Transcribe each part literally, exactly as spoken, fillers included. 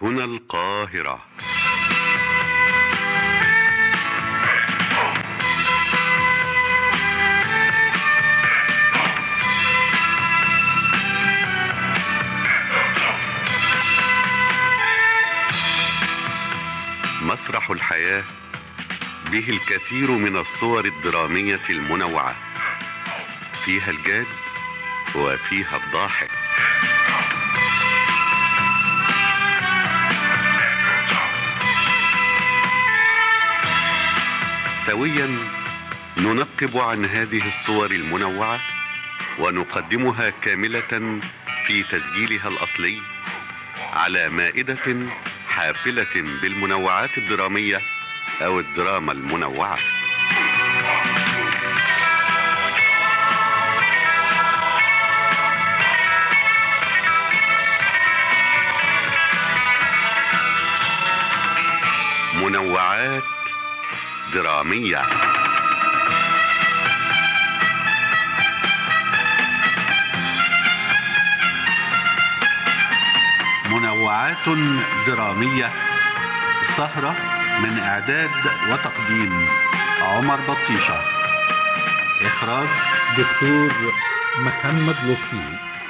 هنا القاهرة. مسرح الحياة به الكثير من الصور الدرامية المنوعة، فيها الجاد وفيها الضاحك. سويا ننقب عن هذه الصور المنوعة ونقدمها كاملة في تسجيلها الأصلي على مائدة حافلة بالمنوعات الدرامية أو الدراما المنوعة. منوعات درامية. منوعات درامية، سهرة من إعداد وتقديم عمر بطيشة، إخراج دكتور محمد لطفي.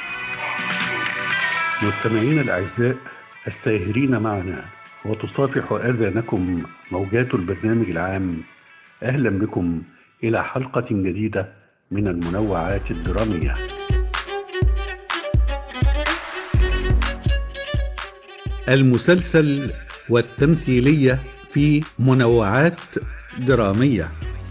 مستمعينا الأعزاء الساهرين معنا وتصافح آذانكم موجات البرنامج العام، أهلا بكم إلى حلقة جديدة من المنوعات الدرامية. المسلسل والتمثيلية في منوعات درامية.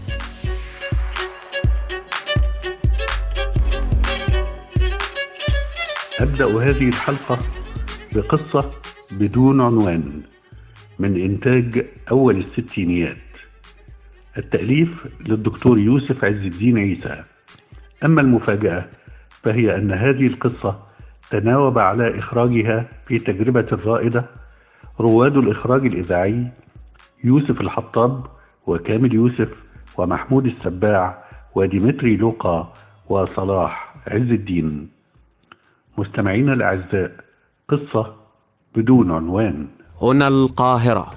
أبدأ هذه الحلقة بقصة بدون عنوان من إنتاج أول الستينيات. التأليف للدكتور يوسف عز الدين عيسى. أما المفاجأة فهي أن هذه القصة تناوب على إخراجها في تجربة رائدة رواد الإخراج الإذاعي يوسف الحطاب وكامل يوسف ومحمود السباع وديمتري لوقا وصلاح عز الدين. مستمعينا الأعزاء، قصة بدون عنوان. هنا القاهرة.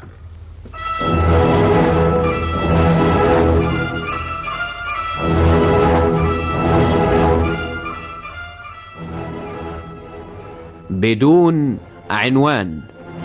بدون عنوان.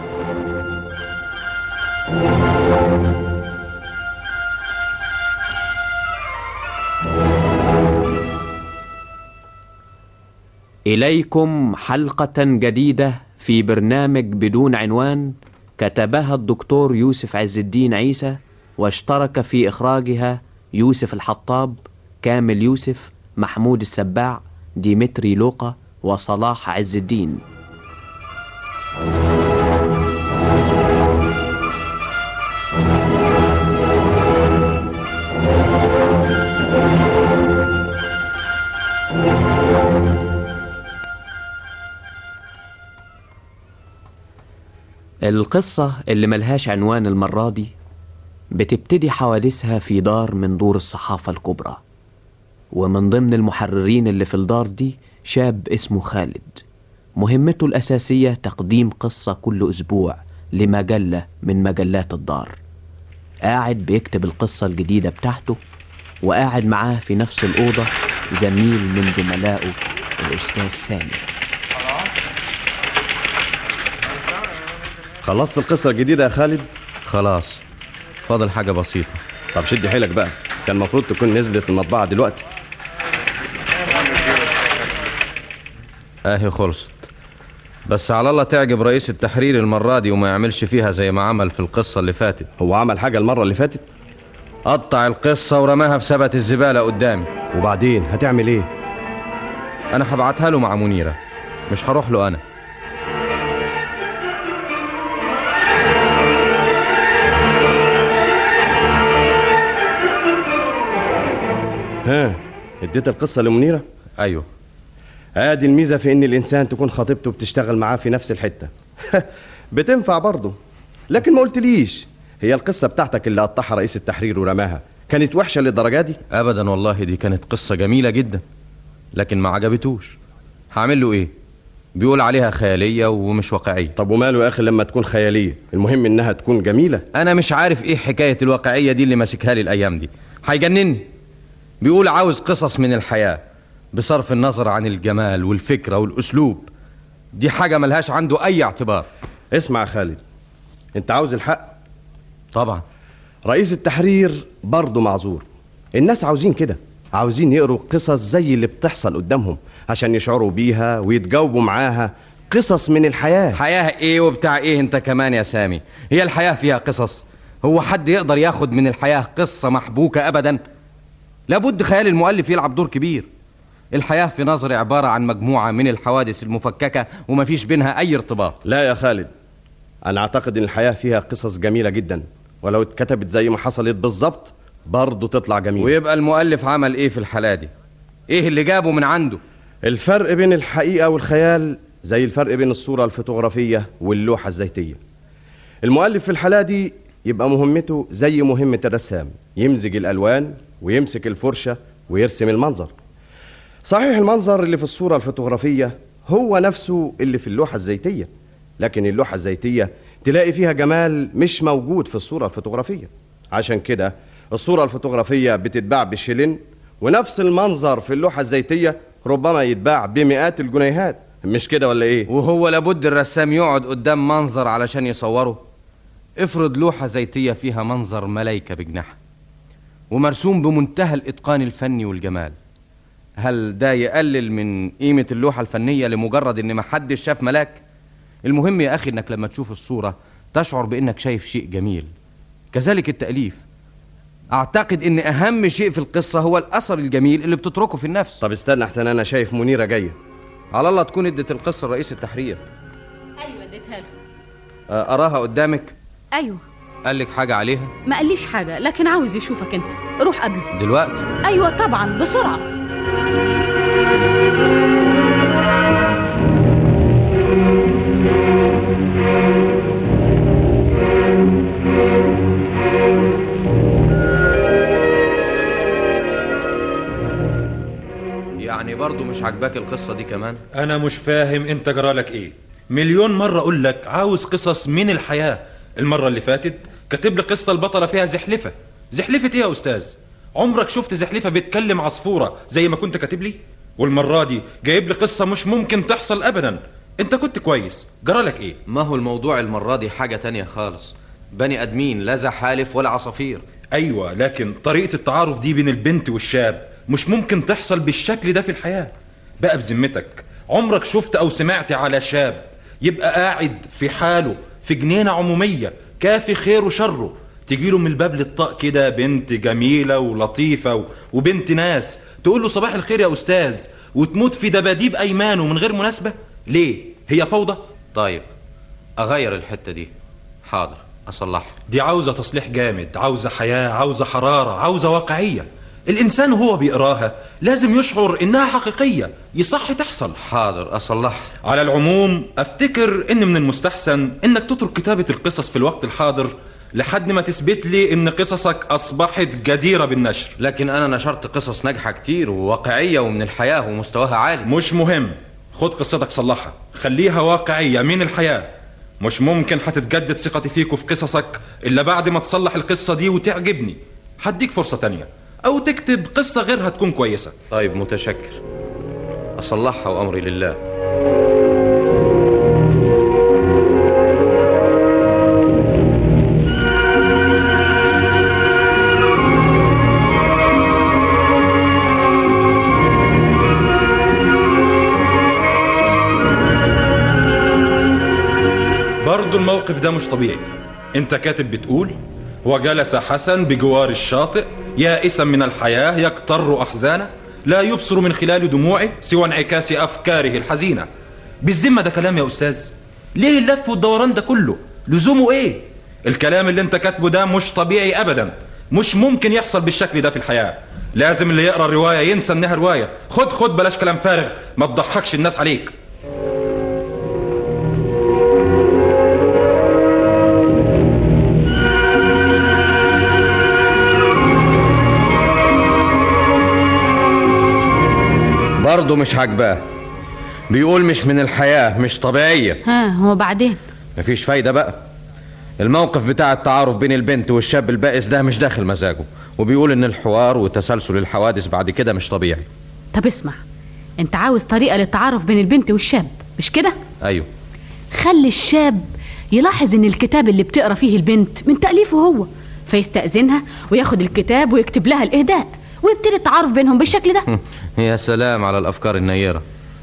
إليكم حلقة جديدة في برنامج بدون عنوان، كتبها الدكتور يوسف عز الدين عيسى، واشترك في إخراجها يوسف الحطاب، كامل يوسف، محمود السباع، ديمتري لوقا وصلاح عز الدين. القصة اللي ملهاش عنوان المرة دي بتبتدي حوادثها في دار من دور الصحافة الكبرى، ومن ضمن المحررين اللي في الدار دي شاب اسمه خالد. مهمته الأساسية تقديم قصة كل أسبوع لمجلة من مجلات الدار. قاعد بيكتب القصة الجديدة بتاعته، وقاعد معاه في نفس الأوضة زميل من زملائه الأستاذ سامي. خلصت القصة الجديدة يا خالد؟ خلاص، فاضل حاجة بسيطة. طب شد حيلك بقى، كان المفروض تكون نزلت المطبعة دلوقتي. اهي خلصت، بس على الله تعجب رئيس التحرير المرة دي وما يعملش فيها زي ما عمل في القصة اللي فاتت. هو عمل حاجة المرة اللي فاتت؟ قطع القصة ورماها في سبت الزبالة قدامي. وبعدين هتعمل ايه؟ انا هبعتها له مع منيرة، مش هروح له انا. ها، اديت القصة لمنيرة؟ ايوه. ادي الميزة في ان الانسان تكون خطيبته بتشتغل معاه في نفس الحتة. بتنفع برضه. لكن ما قلتليش، هي القصة بتاعتك اللي قطعها رئيس التحرير ورماها كانت وحشة للدرجة دي؟ ابدا والله، دي كانت قصة جميلة جدا، لكن ما عجبتوش. هعمل له ايه؟ بيقول عليها خيالية ومش واقعية. طب وماله يا أخي لما تكون خيالية؟ المهم إنها تكون جميلة. أنا مش عارف إيه حكاية الواقعية دي اللي ماسكها لي الأيام دي، هيجنني. بيقول عاوز قصص من الحياة بصرف النظر عن الجمال والفكرة والأسلوب. دي حاجة ملهاش عنده أي اعتبار. اسمع يا خالد، أنت عاوز الحق؟ طبعا. رئيس التحرير برضه معذور. الناس عاوزين كده، عاوزين يقروا قصص زي اللي بتحصل قدامهم عشان يشعروا بيها ويتجاوبوا معاها. قصص من الحياة. حياة ايه وبتاع ايه انت كمان يا سامي؟ هي الحياة فيها قصص؟ هو حد يقدر ياخد من الحياة قصة محبوكة ابدا؟ لابد خيال المؤلف يلعب دور كبير. الحياة في نظري عبارة عن مجموعة من الحوادث المفككة ومفيش بينها اي ارتباط. لا يا خالد، انا اعتقد ان الحياة فيها قصص جميلة جدا، ولو اتكتبت زي ما حصلت بالظبط برضه تطلع جميلة. ويبقى المؤلف عمل ايه في الحالة دي؟ ايه اللي جابه من عنده؟ الفرق بين الحقيقة والخيال زي الفرق بين الصورة الفوتوغرافية واللوحة الزيتية. المؤلف في الحالة دي يبقى مهمته زي مهمة الرسام، يمزج الألوان ويمسك الفرشة ويرسم المنظر. صحيح المنظر اللي في الصورة الفوتوغرافية هو نفسه اللي في اللوحة الزيتية، لكن اللوحة الزيتية تلاقي فيها جمال مش موجود في الصورة الفوتوغرافية. عشان كده الصورة الفوتوغرافية بتتباع بشيلين، ونفس المنظر في اللوحة الزيتية ربما يتباع بمئات الجنيهات. مش كده ولا ايه؟ وهو لابد الرسام يقعد قدام منظر علشان يصوره؟ افرض لوحة زيتية فيها منظر ملايكة بجناحها ومرسوم بمنتهى الإتقان الفني والجمال، هل ده يقلل من قيمة اللوحة الفنية لمجرد ان محدش شاف ملاك؟ المهم يا أخي انك لما تشوف الصورة تشعر بانك شايف شيء جميل. كذلك التأليف، اعتقد ان اهم شيء في القصة هو الأثر الجميل اللي بتتركه في النفس. طب استنى احسن، انا شايف منيرة جاية. على الله تكون ادت القصة لرئيس التحرير. ايوه اديتها له. اراها قدامك؟ ايوه. قال لك حاجة عليها؟ ما قاليش حاجة، لكن عاوز يشوفك انت. روح قبله دلوقتي؟ ايوه طبعا، بسرعة. يعني برضو مش عجباك القصة دي كمان؟ أنا مش فاهم أنت جرالك إيه. مليون مرة أقول لك عاوز قصص من الحياة. المرة اللي فاتت كاتب لي قصة البطلة فيها زحلفة. زحلفة إيه يا أستاذ؟ عمرك شفت زحلفة بيتكلم عصفورة زي ما كنت كاتب لي؟ والمرة دي جايب لي قصة مش ممكن تحصل أبدا. أنت كنت كويس، جرالك إيه؟ ما هو الموضوع المرة دي حاجة تانية خالص. بني أدمين، لا زحالف ولا عصافير. أيوة، لكن طريقة التعارف دي بين البنت والشاب مش ممكن تحصل بالشكل ده في الحياة. بقى بذمتك عمرك شفت أو سمعت على شاب يبقى قاعد في حاله في جنينة عمومية كافي خير وشره، تجيله من الباب للطاق كده بنت جميلة ولطيفة وبنت ناس، تقول له صباح الخير يا أستاذ، وتموت في دباديب أيمانه من غير مناسبة؟ ليه؟ هي فوضى؟ طيب أغير الحتة دي. حاضر، أصلحها. دي عاوزة تصليح جامد، عاوزة حياة، عاوزة حرارة، عاوزة واقعية. الإنسان وهو بيقراها لازم يشعر إنها حقيقية، يصح تحصل. حاضر، أصلح. على العموم أفتكر إن من المستحسن إنك تترك كتابة القصص في الوقت الحاضر لحد ما تثبت لي إن قصصك أصبحت جديرة بالنشر. لكن أنا نشرت قصص ناجحة كتير وواقعية ومن الحياة ومستواها عالي. مش مهم، خد قصتك صلحها، خليها واقعية من الحياة. مش ممكن هتتجدد ثقتي فيك وفي قصصك إلا بعد ما تصلح القصة دي وتعجبني. هديك فرصة تانية أو تكتب قصة غيرها تكون كويسة. طيب متشكر، أصلحها وأمري لله. برضو الموقف ده مش طبيعي. انت كاتب بتقول: وجلس حسن بجوار الشاطئ يائسا من الحياة يقتر أحزانه، لا يبصر من خلال دموعه سوى انعكاس أفكاره الحزينة. بالذمة ده كلام يا أستاذ؟ ليه اللف والدوران ده كله؟ لزومه إيه؟ الكلام اللي انت كاتبه ده مش طبيعي أبدا، مش ممكن يحصل بالشكل ده في الحياة. لازم اللي يقرأ الرواية ينسى انها رواية. خد خد بلاش كلام فارغ، ما تضحكش الناس عليك. برضه مش عاجباه. بيقول مش من الحياة، مش طبيعية. ها هو بعدين؟ مفيش فايدة بقى. الموقف بتاع التعارف بين البنت والشاب البائس ده مش داخل مزاجه، وبيقول ان الحوار وتسلسل الحوادث بعد كده مش طبيعي. طب اسمع، انت عاوز طريقة للتعارف بين البنت والشاب مش كده؟ ايوه. خلي الشاب يلاحظ ان الكتاب اللي بتقرا فيه البنت من تأليفه هو، فيستأذنها وياخد الكتاب ويكتب لها الإهداء، ويبتدي التعارف بينهم بالشكل ده. يا سلام على الأفكار النيرة.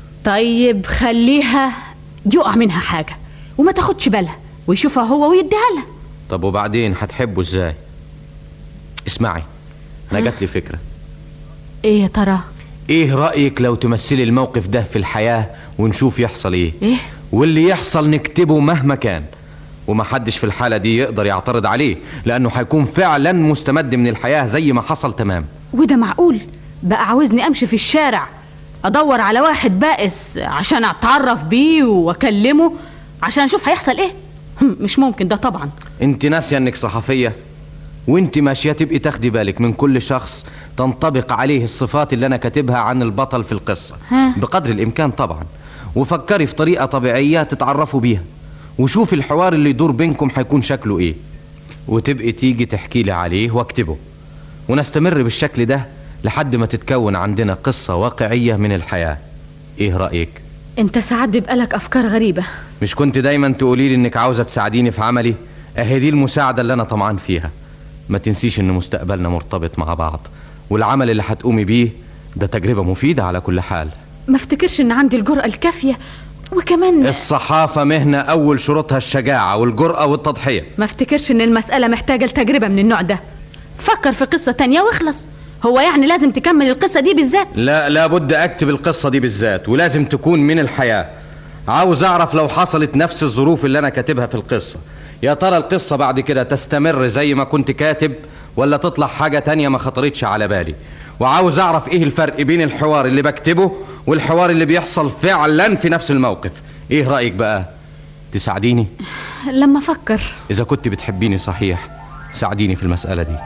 طيب خليها يقع منها حاجة وما تاخدش بالها، ويشوفها هو ويديها لها. طب وبعدين هتحبه ازاي؟ اسمعي، انا جات لي فكرة. ايه يا ترى؟ ايه رأيك لو تمثلي الموقف ده في الحياة ونشوف يحصل ايه؟ ايه؟ واللي يحصل نكتبه مهما كان، ومحدش في الحالة دي يقدر يعترض عليه، لأنه هيكون فعلا مستمد من الحياة زي ما حصل تمام. وده معقول؟ بقى عاوزني أمشي في الشارع أدور على واحد بائس عشان أتعرف بيه وأكلمه عشان أشوف هيحصل إيه؟ مش ممكن ده طبعا. انت ناسية انك صحفية، وانت ماشية تبقي تاخدي بالك من كل شخص تنطبق عليه الصفات اللي أنا كاتبها عن البطل في القصة ها؟ بقدر الإمكان طبعا، وفكري في طريقة طبيعية تتعرفوا بيها، وشوف الحوار اللي يدور بينكم هيكون شكله ايه، وتبقي تيجي تحكي لي عليه واكتبه، ونستمر بالشكل ده لحد ما تتكون عندنا قصة واقعية من الحياة. ايه رأيك؟ انت ساعات بيبقى لك افكار غريبة. مش كنت دايما تقولي لي انك عاوزة تساعديني في عملي؟ اهي دي المساعدة اللي انا طمعان فيها. ما تنسيش ان مستقبلنا مرتبط مع بعض، والعمل اللي هتقومي بيه ده تجربة مفيدة على كل حال. ما افتكرش ان عندي الجرأة الكافية، وكمان الصحافة مهنة أول شروطها الشجاعة والجرأة والتضحية. ما افتكرش ان المسألة محتاجة لتجربة من النوع ده. فكر في قصة تانية واخلص. هو يعني لازم تكمل القصة دي بالذات؟ لا، لابد أكتب القصة دي بالذات، ولازم تكون من الحياة. عاوز أعرف لو حصلت نفس الظروف اللي أنا كاتبها في القصة، يا ترى القصة بعد كده تستمر زي ما كنت كاتب، ولا تطلع حاجة تانية ما خطرتش على بالي. وعاوز أعرف إيه الفرق بين الحوار اللي بكتبه والحوار اللي بيحصل فعلا في نفس الموقف. إيه رأيك بقى؟ تساعديني؟ لما أفكر. إذا كنت بتحبيني صحيح ساعديني في المسألة دي.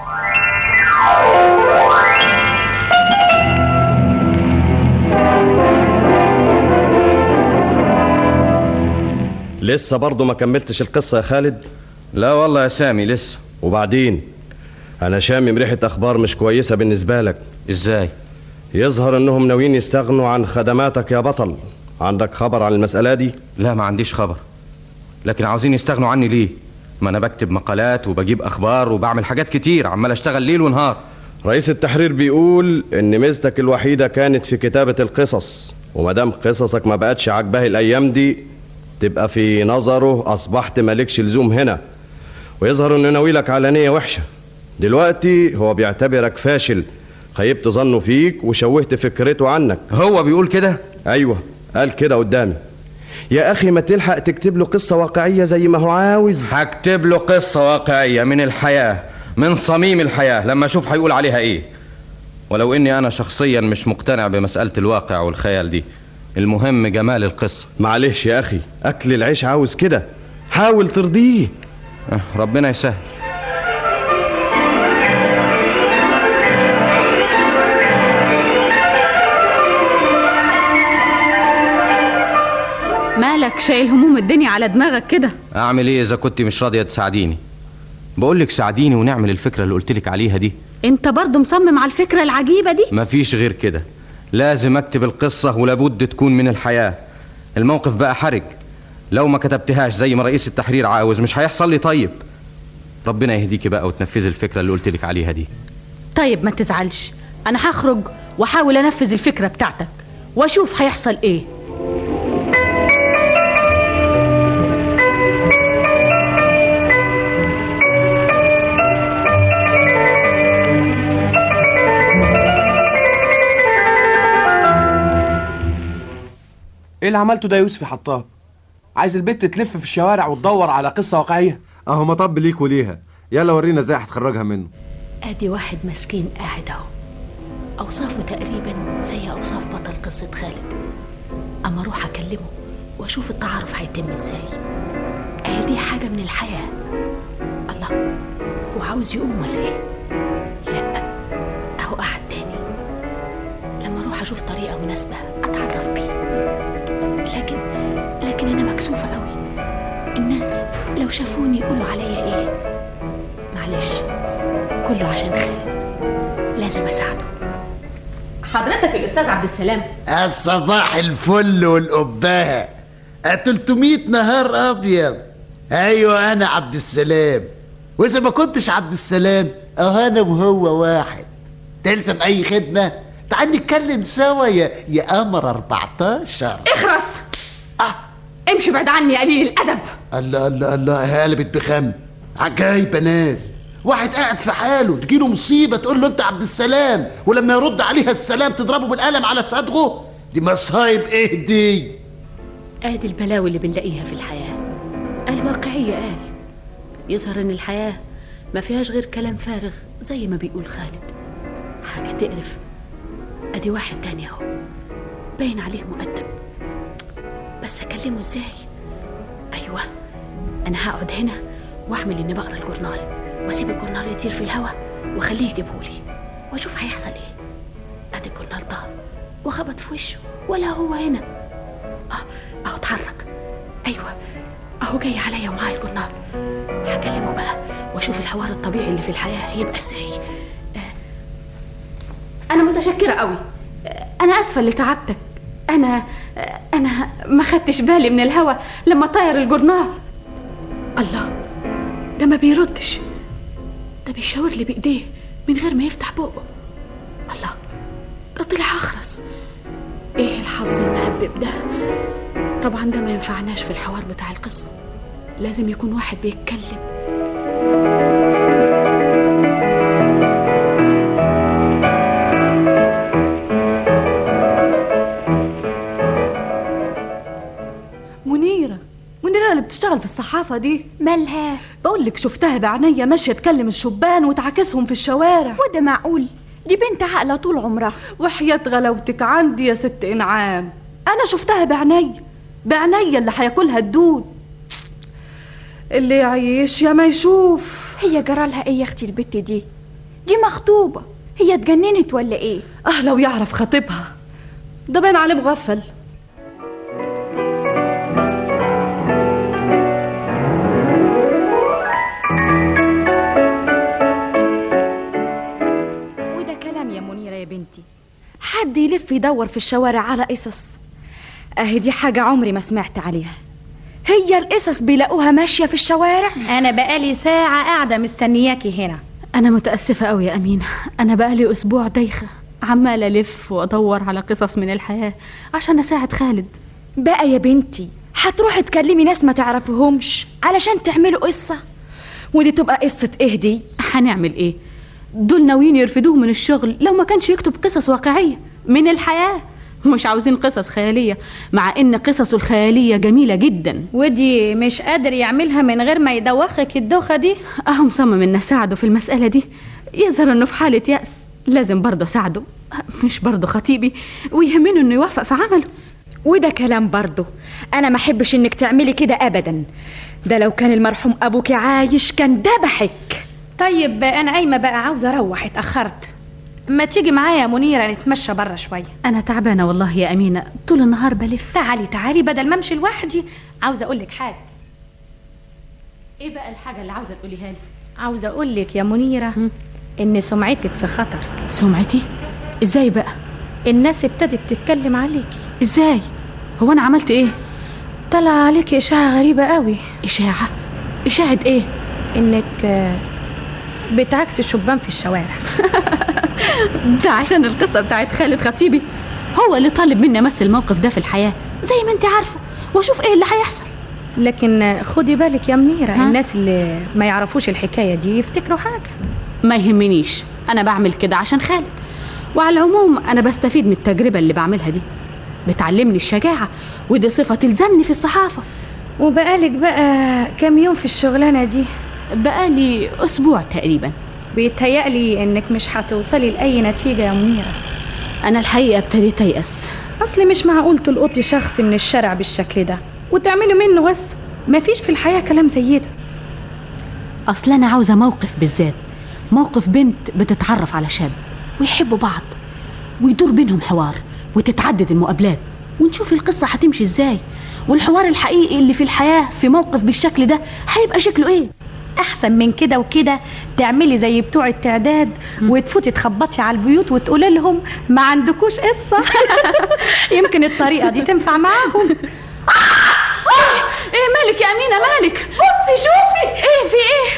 لسه برضو ما كملتش القصة يا خالد؟ لا والله يا سامي لسه. وبعدين؟ أنا شامم ريحة أخبار مش كويسة بالنسبة لك. إزاي؟ يظهر إنهم ناويين يستغنوا عن خدماتك يا بطل. عندك خبر عن المسألة دي؟ لا ما عنديش خبر، لكن عاوزين يستغنوا عني ليه؟ ما أنا بكتب مقالات وبجيب أخبار وبعمل حاجات كتير، عمال أشتغل ليل ونهار. رئيس التحرير بيقول إن ميزتك الوحيدة كانت في كتابة القصص، ومدام قصصك ما بقتش عاجباه الأيام دي تبقى في نظره أصبحت مالكش لزوم هنا، ويظهر إنه ناويلك على نية وحشة. دلوقتي هو بيعتبرك فاشل، خيبت ظنه فيك وشوهت فكرته عنك. هو بيقول كده؟ أيوة قال كده قدامي. يا أخي ما تلحق تكتب له قصة واقعية زي ما هو عاوز. هكتب له قصة واقعية من الحياة، من صميم الحياة، لما أشوف هيقول عليها إيه. ولو إني أنا شخصيا مش مقتنع بمسألة الواقع والخيال دي، المهم جمال القصة. معلش يا أخي، أكل العيش عاوز كده، حاول ترضيه. أه ربنا يسهل. مالك شايل هموم الدنيا على دماغك كده؟ أعمل إيه إذا كنت مش راضية تساعديني؟ بقولك ساعديني ونعمل الفكرة اللي قلتلك عليها دي. انت برضو مصمم على الفكرة العجيبة دي؟ مفيش غير كده، لازم أكتب القصة ولابد تكون من الحياة. الموقف بقى حرج، لو ما كتبتهاش زي ما رئيس التحرير عاوز مش هيحصل لي. طيب ربنا يهديكي بقى وتنفذي الفكرة اللي قلتلك عليها دي. طيب ما تزعلش، أنا هخرج وحاول أنفذ الفكرة بتاعتك وأشوف هيحصل إيه. ايه اللي عملته ده يا يوسف حطاب؟ عايز البت تلف في الشوارع وتدور على قصة واقعية؟ اهو مطب ليك وليها. يلا ورينا ازاي هتخرجها منه. ادي واحد مسكين قاعد اهو، اوصافه تقريبا زي اوصاف بطل قصة خالد. اما اروح اكلمه واشوف التعارف هيتم ازاي. اهي دي حاجة من الحياة. الله، وعاوز يقوم ولا ايه؟ لا اهو قاعد تاني. لما اروح اشوف طريقة مناسبة اتعرف بيه. لكن لكن أنا مكسوفة قوي. الناس لو شافوني يقولوا عليا إيه؟ معلش، كله عشان خالد، لازم أساعده. حضرتك الأستاذ عبد السلام؟ الصباح الفل والقباها، تلتمية نهار أبيض. أيوة أنا عبد السلام، وإذا ما كنتش عبد السلام أه أنا وهو واحد. تلزم أي خدمة؟ تعال نتكلم سوا يا يا قمر أربعتاشر. اخرس. أه امشي بعد عني يا قليل الأدب. الله الله الله، قلبت بخم. عجايبة ناس، واحد قاعد في حاله تجيله مصيبة تقول له أنت عبد السلام، ولما يرد عليها السلام تضربه بالقلم على صدغه. دي مصايب إيه دي؟ آدي البلاوي اللي بنلاقيها في الحياة الواقعية. آدي يظهر إن الحياة ما فيهاش غير كلام فارغ زي ما بيقول خالد. حاجة تقرف. أدي واحد تاني أهو باين عليه مؤدب، بس أكلمه إزاي؟ أيوة، أنا هقعد هنا وأعمل إني بقرا الجورنال، وأسيب الجورنال يطير في الهوا وأخليه يجيبهولي وأشوف هيحصل إيه. أدي الجورنال طار وخبط في وشه ولا هو هنا. أه أهو اتحرك. أيوة أهو جاي عليا ومعاه الجورنال. هكلمه بقى وأشوف الحوار الطبيعي اللي في الحياة هيبقى إزاي. أنا متشكرة قوي. أنا أسفة اللي تعبتك. أنا أنا ما خدتش بالي من الهوا لما طاير الجورنال. الله، ده ما بيردش، ده بيشاور لي بإيديه من غير ما يفتح بقه. الله، ده طلع أخرس. إيه الحظ المهبب ده؟ طبعا ده ما ينفعناش في الحوار بتاع القصة، لازم يكون واحد بيتكلم. منيرة منيرة اللي بتشتغل في الصحافة دي، مالها؟ بقولك شفتها بعينيا ماشية تكلم الشبان وتعاكسهم في الشوارع. وده معقول؟ دي بنت عاقلة طول عمرها. وحياة غلاوتك عندي يا ست إنعام، أنا شفتها بعينيا بعينيا اللي هياكلها الدود. اللي يعيش يا ما يشوف. هي جرالها ايه يا اختي البت دي؟ دي مخطوبة، هي اتجننت ولا ايه؟ اه لو يعرف خطيبها، ده باين عليه مغفل. وده كلام يا منيرة يا بنتي؟ حد يلف يدور في الشوارع على قصص؟ اهي دي حاجة عمري ما سمعت عليها. هي القصص بيلاقوها ماشية في الشوارع؟ أنا بقالي ساعة قاعدة مستنياكي هنا. أنا متأسفة قوي يا أمينة، أنا بقالي أسبوع دايخة عمالة ألف وأدور على قصص من الحياة عشان أساعد خالد. بقى يا بنتي هتروحي تكلمي ناس ما تعرفهمش علشان تعملوا قصة؟ ودي تبقى قصة إيه دي؟ هنعمل إيه؟ دول ناويين يرفدوه من الشغل لو ما كانش يكتب قصص واقعية من الحياة. مش عاوزين قصص خيالية، مع ان قصصه الخيالية جميلة جدا. ودي مش قادر يعملها من غير ما يدوخك الدوخة دي؟ اهو مصمم ان اساعده في المسألة دي. يظهر انه في حالة يأس، لازم برضه اساعده، مش برضه خطيبي ويهمنه انه يوفق في عمله. وده كلام برضه، انا ما احبش انك تعملي كده ابدا. ده لو كان المرحوم ابوك عايش كان دبحك. طيب انا قايمة بقى، عاوزة اروح، اتأخرت. ما تيجي معايا يا منيرة نتمشى برا شوية؟ أنا تعبانة والله يا أمينة، طول النهار بلف. تعالي تعالي بدل ما امشي لوحدي، عاوزة أقولك حاجة. إيه بقى الحاجة اللي عاوزة تقوليها لي؟ عاوزة أقولك يا منيرة م? إن سمعتك في خطر. سمعتي؟ إزاي بقى؟ الناس ابتدت تتكلم عليكي. إزاي؟ هو أنا عملت إيه؟ طلع عليكي إشاعة غريبة قوي. إشاعة؟ إشاعة إيه؟ إنك بتعكسي الشبان في الشوارع. ده عشان القصة بتاعت خالد خطيبي، هو اللي طالب مني امثل الموقف ده في الحياة زي ما انت عارفة، واشوف ايه اللي هيحصل. لكن خدي بالك يا منيرة، ها؟ الناس اللي ما يعرفوش الحكاية دي يفتكروا حاجة. ما يهمنيش، انا بعمل كده عشان خالد، وعلى العموم انا بستفيد من التجربة اللي بعملها دي، بتعلمني الشجاعة، ودي صفة تلزمني في الصحافة. وبقالك بقى كام يوم في الشغلانة دي؟ بقالي اسبوع تقريبا. بيتهيألي انك مش هتوصلي لأي نتيجة يا منيرة. انا الحقيقة ابتديت ايأس. اصلي مش معقول تلقطي شخص من الشارع بالشكل ده وتعملي منه قصة. مفيش في الحياة كلام زي ده. اصل انا عاوزة موقف بالذات، موقف بنت بتتعرف على شاب ويحبوا بعض ويدور بينهم حوار وتتعدد المقابلات، ونشوف القصة هتمشي ازاي، والحوار الحقيقي اللي في الحياة في موقف بالشكل ده هيبقى شكله ايه. احسن من كده وكده تعملي زي بتوع التعداد وتفوتي تخبطي على البيوت وتقولي لهم ما عندكوش قصة. يمكن الطريقة دي تنفع معاهم. ايه مالك يا امينه؟ مالك؟ بصي شوفي. ايه في ايه؟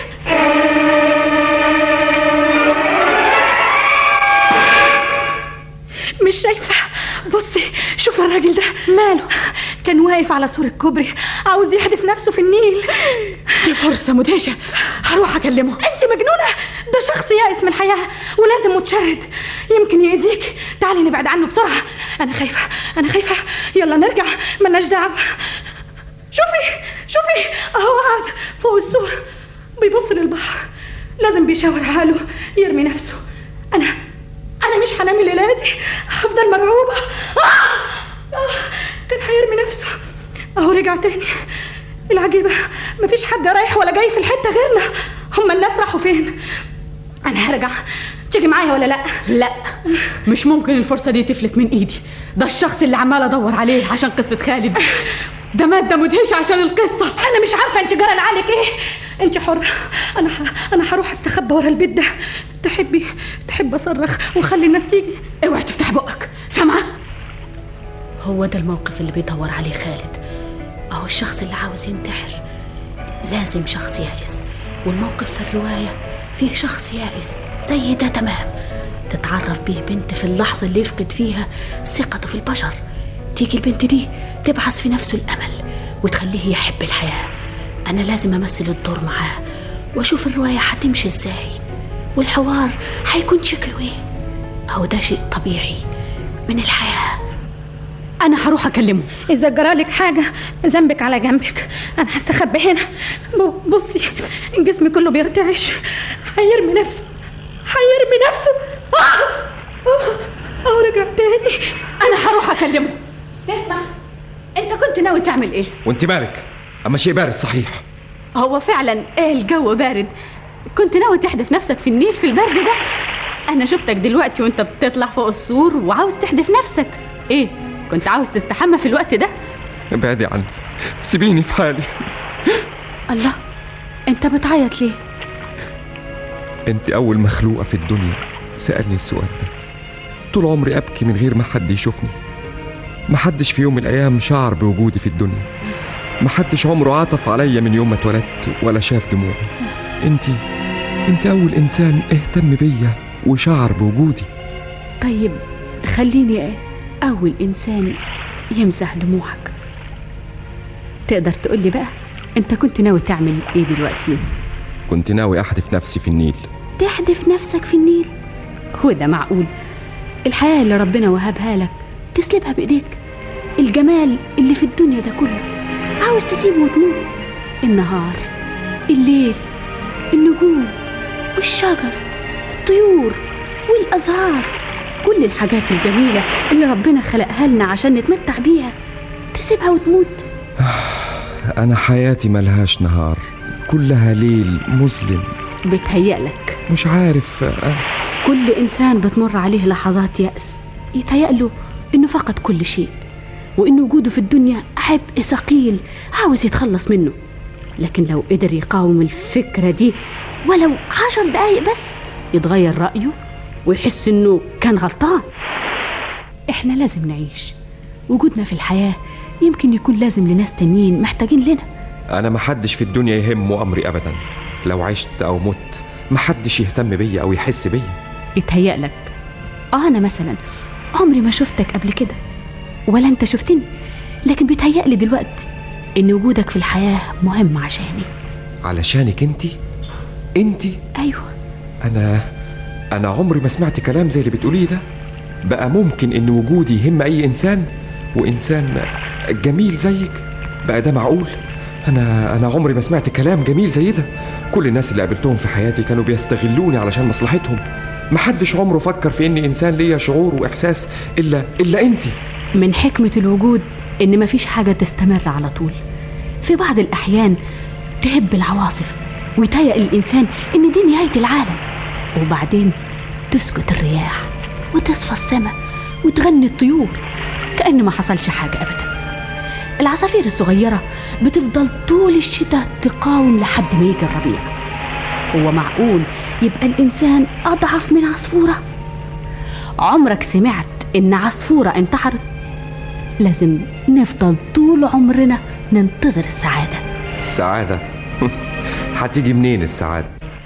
مش شايفه؟ بصي شوف الراجل ده ماله، كان واقف على سور الكوبري عاوز يحدف نفسه في النيل. دي فرصه مدهشه، هروح اكلمه. انت مجنونه، ده شخص يائس من الحياه ولازم متشرد، يمكن يأذيك. تعالي نبعد عنه بسرعه، انا خايفه انا خايفه. يلا نرجع، ملناش دعوه. شوفي شوفي اهو قاعد فوق السور بيبص للبحر، لازم بيشاور عقله يرمي نفسه. انا انا مش هنام الليله دي، هفضل مرعوبه. آه! آه! كان هيرمي نفسه اهو رجع تاني. العجيبه مفيش حد رايح ولا جاي في الحته غيرنا، هما الناس راحوا فين؟ انا هرجع، تيجي معايا ولا لا؟ لا مش ممكن الفرصه دي تفلت من ايدي. ده الشخص اللي عمال ادور عليه عشان قصه خالد، ده مادة مدهشة عشان القصة. أنا مش عارفة أنت جرى لعلك إيه، أنت حرة. أنا ح... أنا هروح أستخبى ورا البيت ده. تحبي تحب أصرخ وخلي الناس تيجي؟ اوعي تفتح بقك، سامعة؟ هو ده الموقف اللي بيدور عليه خالد. أهو الشخص اللي عاوز ينتحر لازم شخص يائس، والموقف في الرواية فيه شخص يائس زي ده تمام. تتعرف بيه بنت في اللحظة اللي يفقد فيها ثقته في البشر، تيجي البنت دي تبعث في نفسه الأمل وتخليه يحب الحياة. أنا لازم أمثل الدور معاه وأشوف الرواية هتمشي إزاي والحوار هيكون شكله إيه. أو ده شيء طبيعي من الحياة. أنا هروح أكلمه. إذا جرالك حاجة ذنبك على جنبك، أنا هستخبى هنا. بصي جسمي كله بيرتعش، هيرمي نفسه هيرمي نفسه. أهو رجع تاني. أنا هروح أكلمه. اسمع، انت كنت ناوي تعمل ايه؟ وانت مالك؟ اما شيء بارد صحيح. هو فعلا ايه الجو بارد. كنت ناوي تحدف نفسك في النيل في البرد ده؟ انا شفتك دلوقتي وانت بتطلع فوق السور وعاوز تحدف نفسك. ايه كنت عاوز تستحمى في الوقت ده؟ ابعدي عني، سيبيني في حالي. الله، انت بتعيط ليه؟ انت اول مخلوقة في الدنيا سألني السؤال ده. طول عمري ابكي من غير ما حد يشوفني. محدش في يوم من الأيام شعر بوجودي في الدنيا. محدش عمره عطف عليا من يوم ما اتولدت ولا شاف دموعي. انتي انتي أول إنسان اهتم بيا وشعر بوجودي. طيب خليني أول إنسان يمسح دموعك. تقدر تقولي بقى انت كنت ناوي تعمل ايه دلوقتي؟ كنت ناوي أحدف نفسي في النيل. تحدف نفسك في النيل؟ هو ده معقول؟ الحياة اللي ربنا وهبها لك تسلبها بإيديك؟ الجمال اللي في الدنيا ده كله عاوز تسيبه وتموت؟ النهار، الليل، النجوم، والشجر، الطيور، والأزهار، كل الحاجات الجميلة اللي ربنا خلقها لنا عشان نتمتع بيها تسيبها وتموت؟ أنا حياتي ملهاش نهار، كلها ليل مظلم. بتهيألك. مش عارف. كل إنسان بتمر عليه لحظات يأس، يتهيأله إنه فقد كل شيء، وإن وجوده في الدنيا عبء ثقيل عاوز يتخلص منه. لكن لو قدر يقاوم الفكرة دي ولو عشر دقايق بس يتغير رأيه ويحس إنه كان غلطان. إحنا لازم نعيش. وجودنا في الحياة يمكن يكون لازم لناس تانيين محتاجين لنا. أنا محدش في الدنيا يهمه أمري أبدا. لو عشت أو مت محدش يهتم بيا أو يحس بيا. يتهيألك. آه أنا مثلا عمري ما شفتك قبل كده ولا أنت شفتني، لكن بيتهيألي دلوقتي إن وجودك في الحياة مهم عشاني. علشانك أنتي؟ أنتي؟ أيوة. أنا أنا عمري ما سمعت كلام زي اللي بتقوليه ده. بقى ممكن إن وجودي يهم أي إنسان، وإنسان جميل زيك؟ بقى ده معقول؟ أنا أنا عمري ما سمعت كلام جميل زي ده. كل الناس اللي قابلتهم في حياتي كانوا بيستغلوني علشان مصلحتهم. محدش عمره فكر في إني إنسان ليا شعور وإحساس إلا إلا أنتي. من حكمة الوجود إن مفيش حاجة تستمر على طول. في بعض الأحيان تهب العواصف ويتهيأ الإنسان إن دي نهاية العالم، وبعدين تسكت الرياح وتصفى السماء وتغني الطيور وكأن ما حصلش حاجة أبدا. العصافير الصغيرة بتفضل طول الشتاء تقاوم لحد ما يجي الربيع. هو معقول يبقى الإنسان أضعف من عصفورة؟ عمرك سمعت إن عصفورة انتحرت؟ لازم نفضل طول عمرنا ننتظر السعادة. السعادة؟ هتيجي منين السعادة؟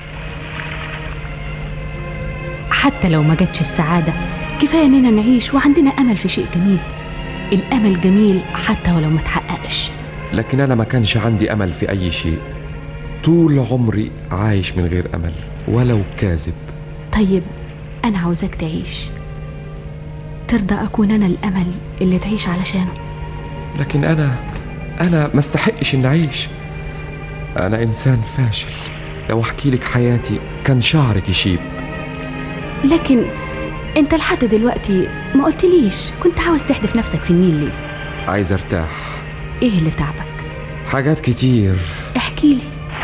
حتى لو ما جاتش السعادة كفاية إننا نعيش وعندنا أمل في شيء جميل. الأمل جميل حتى ولو ما تحققش. لكن أنا ما كانش عندي أمل في أي شيء، طول عمري عايش من غير أمل ولو كاذب. طيب أنا عاوزاك تعيش، ترضى أكون أنا الأمل اللي تعيش علشانه؟ لكن أنا أنا ما استحقش إن أعيش. أنا إنسان فاشل، لو أحكي لك حياتي كان شعرك يشيب. لكن أنت لحد دلوقتي ما قلتليش كنت عاوز تحدف نفسك في النيل ليه؟ عايز أرتاح. إيه اللي تعبك؟ حاجات كتير. احكيلي.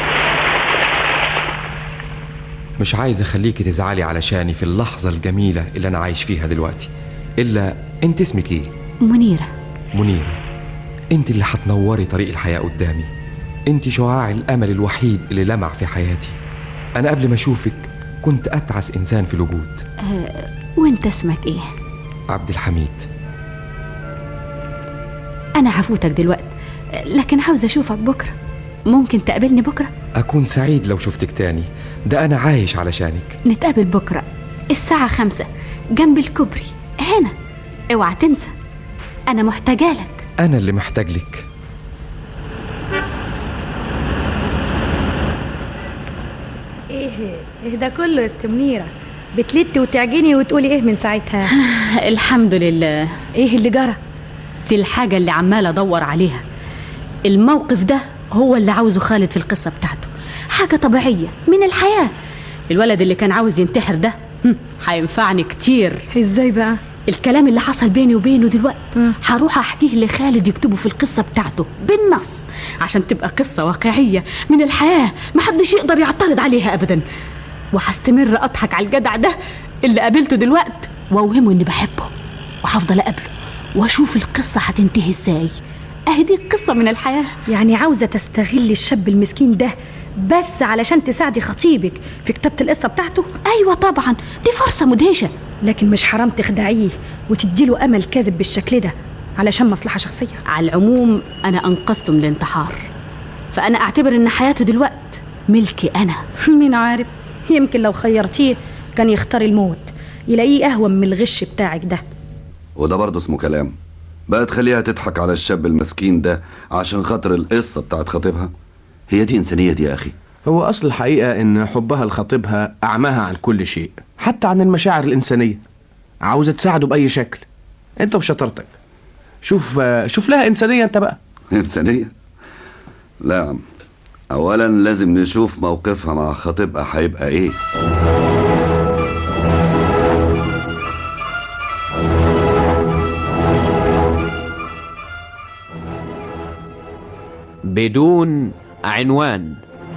مش عايز أخليكي تزعلي علشاني في اللحظة الجميلة اللي أنا عايش فيها دلوقتي. إلا أنت اسمك إيه؟ منيرة. منيرة، أنت اللي هتنوري طريق الحياة قدامي. أنت شعاع الأمل الوحيد اللي لمع في حياتي. أنا قبل ما أشوفك كنت أتعس إنسان في الوجود. أه وأنت اسمك إيه؟ عبد الحميد. أنا هفوتك دلوقتي، لكن عاوز أشوفك بكرة. ممكن تقابلني بكرة؟ أكون سعيد لو شفتك تاني، ده أنا عايش علشانك. نتقابل بكرة الساعة خمسة جنب الكوبري هنا، اوعى تنسى. أنا محتاجة لك. أنا اللي محتاج لك. ايه ايه ده كله يا ست منيرة؟ بتلتي وتعجني وتقولي ايه من ساعتها؟ الحمد لله. ايه اللي جرى؟ دي الحاجة اللي عمالة أدور عليها. الموقف ده هو اللي عاوزه خالد في القصة بتاعته، حاجة طبيعية من الحياة. الولد اللي كان عاوز ينتحر ده هينفعني كتير. ازاي بقى؟ الكلام اللي حصل بيني وبينه دلوقتي هروح احكيه لخالد يكتبه في القصة بتاعته بالنص، عشان تبقى قصة واقعية من الحياة محدش يقدر يعترض عليها ابدا. وهستمر اضحك على الجدع ده اللي قابلته دلوقتي واوهمه اني بحبه، وهفضل اقابله واشوف القصة هتنتهي ازاي. اهي دي القصة من الحياة. يعني عاوزة تستغل الشاب المسكين ده بس علشان تساعدي خطيبك في كتابة القصة بتاعته؟ ايوه طبعا، دي فرصة مدهشة. لكن مش حرام تخدعيه وتديله امل كاذب بالشكل ده علشان مصلحة شخصية. على العموم انا انقذته من الانتحار، فانا اعتبر ان حياته دلوقت ملكي انا. مين عارف، يمكن لو خيرتيه كان يختار الموت، يلاقيه اهون من الغش بتاعك ده. وده برضه اسمه كلام بقى تخليها تضحك على الشاب المسكين ده عشان خاطر القصة بتاعت خطيبها؟ هي دي إنسانية دي يا أخي؟ هو أصل الحقيقة إن حبها لخطيبها أعماها عن كل شيء، حتى عن المشاعر الإنسانية. عاوزة تساعده بأي شكل. أنت وشطارتك شوف شوف لها إنسانية أنت بقى. إنسانية؟ لا يا عم، أولا لازم نشوف موقفها مع خطيبها هيبقى إيه. بدون عنوان.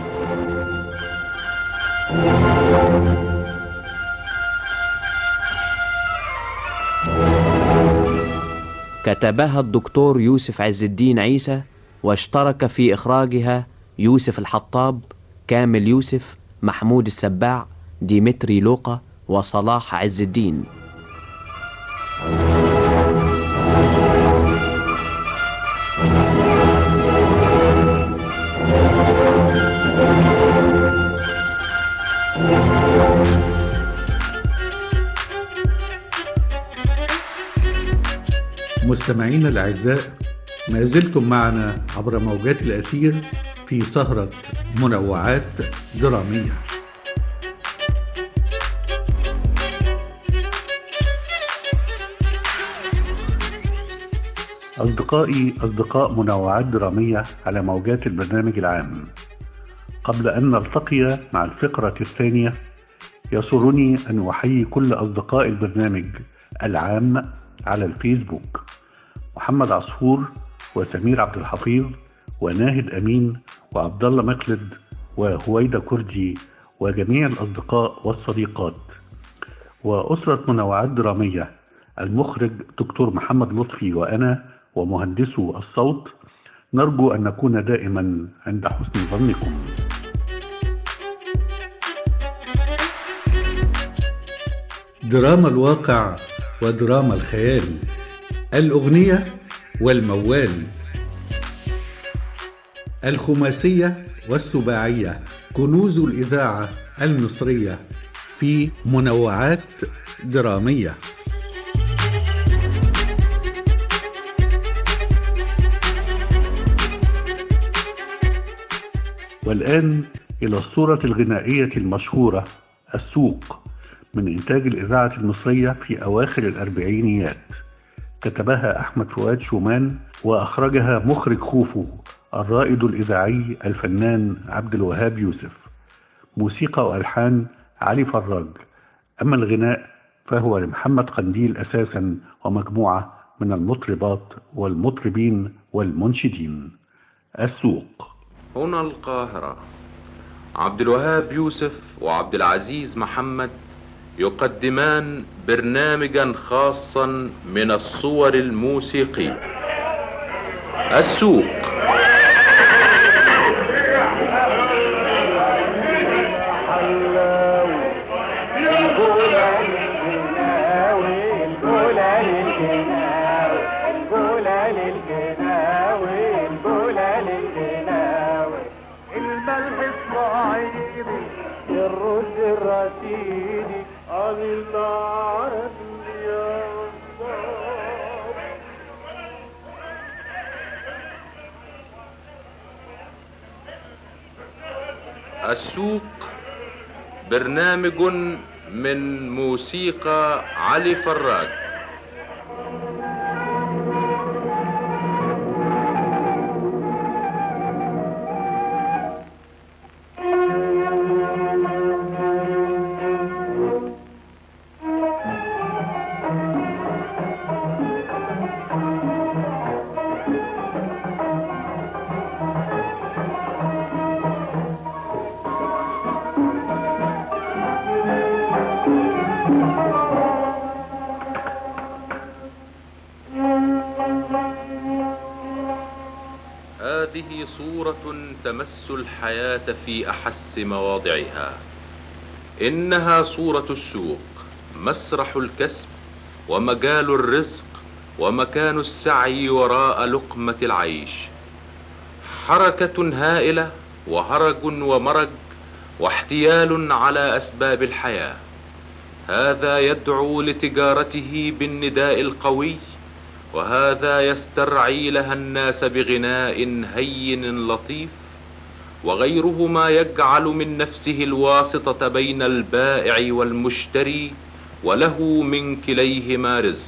كتبها الدكتور يوسف عز الدين عيسى، واشترك في إخراجها يوسف الحطاب، كامل يوسف، محمود السباع، ديمتري لوقا، وصلاح عز الدين. مستمعينا الأعزاء، ما زلتم معنا عبر موجات الأثير في سهرة منوعات درامية. أصدقائي أصدقاء منوعات درامية على موجات البرنامج العام، قبل أن نلتقي مع الفقرة الثانية يسرني أن أحيي كل أصدقاء البرنامج العام على الفيسبوك: محمد عصفور وسمير عبد الحفيظ وناهد أمين وعبد الله مخلد وهويدا كردي وجميع الأصدقاء والصديقات، وأسرة منوعات درامية المخرج دكتور محمد لطفي وأنا ومهندسو الصوت نرجو أن نكون دائما عند حسن ظنكم. دراما الواقع ودراما الخيال، الأغنية والموال، الخماسية والسباعية، كنوز الإذاعة المصرية في منوعات درامية. والآن إلى الصورة الغنائية المشهورة السوق من إنتاج الإذاعة المصرية في أواخر الأربعينيات، كتبها أحمد فؤاد شومان وأخرجها مخرج خوفو الرائد الإذاعي الفنان عبد الوهاب يوسف، موسيقى وألحان علي فراج. أما الغناء فهو لمحمد قنديل أساسا ومجموعة من المطربات والمطربين والمنشدين. السوق. هنا القاهرة، عبد الوهاب يوسف وعبد العزيز محمد يقدمان برنامجا خاصا من الصور الموسيقية. السوق. السوق برنامج من موسيقى علي فراج. هذه صورة تمس الحياة في أحس مواضعها. إنها صورة السوق، مسرح الكسب ومجال الرزق ومكان السعي وراء لقمة العيش. حركة هائلة وهرج ومرج واحتيال على أسباب الحياة. هذا يدعو لتجارته بالنداء القوي، وهذا يسترعي لها الناس بغناء هين لطيف، وغيرهما يجعل من نفسه الواسطة بين البائع والمشتري، وله من كليهما رزق.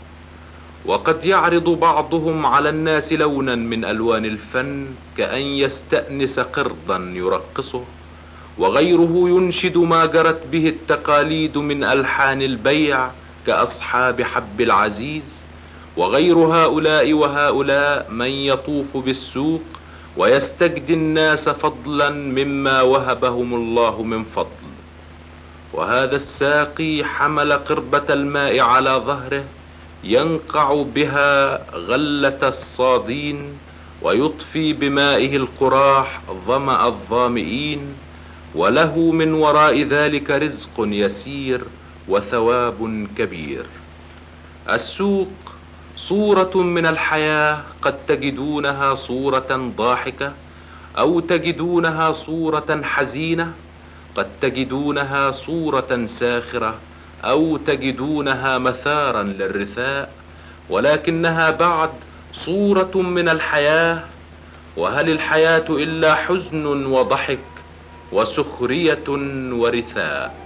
وقد يعرض بعضهم على الناس لونا من ألوان الفن كأن يستأنس قرضا يرقصه، وغيره ينشد ما جرت به التقاليد من ألحان البيع كأصحاب حب العزيز. وغير هؤلاء وهؤلاء من يطوف بالسوق ويستجدي الناس فضلا مما وهبهم الله من فضل. وهذا الساقي حمل قربة الماء على ظهره ينقع بها غلة الصادين، ويطفي بمائه القراح ظمأ الظامئين، وله من وراء ذلك رزق يسير وثواب كبير. السوق صورة من الحياة، قد تجدونها صورة ضاحكة أو تجدونها صورة حزينة، قد تجدونها صورة ساخرة أو تجدونها مثارا للرثاء، ولكنها بعد صورة من الحياة. وهل الحياة إلا حزن وضحك وسخرية ورثاء؟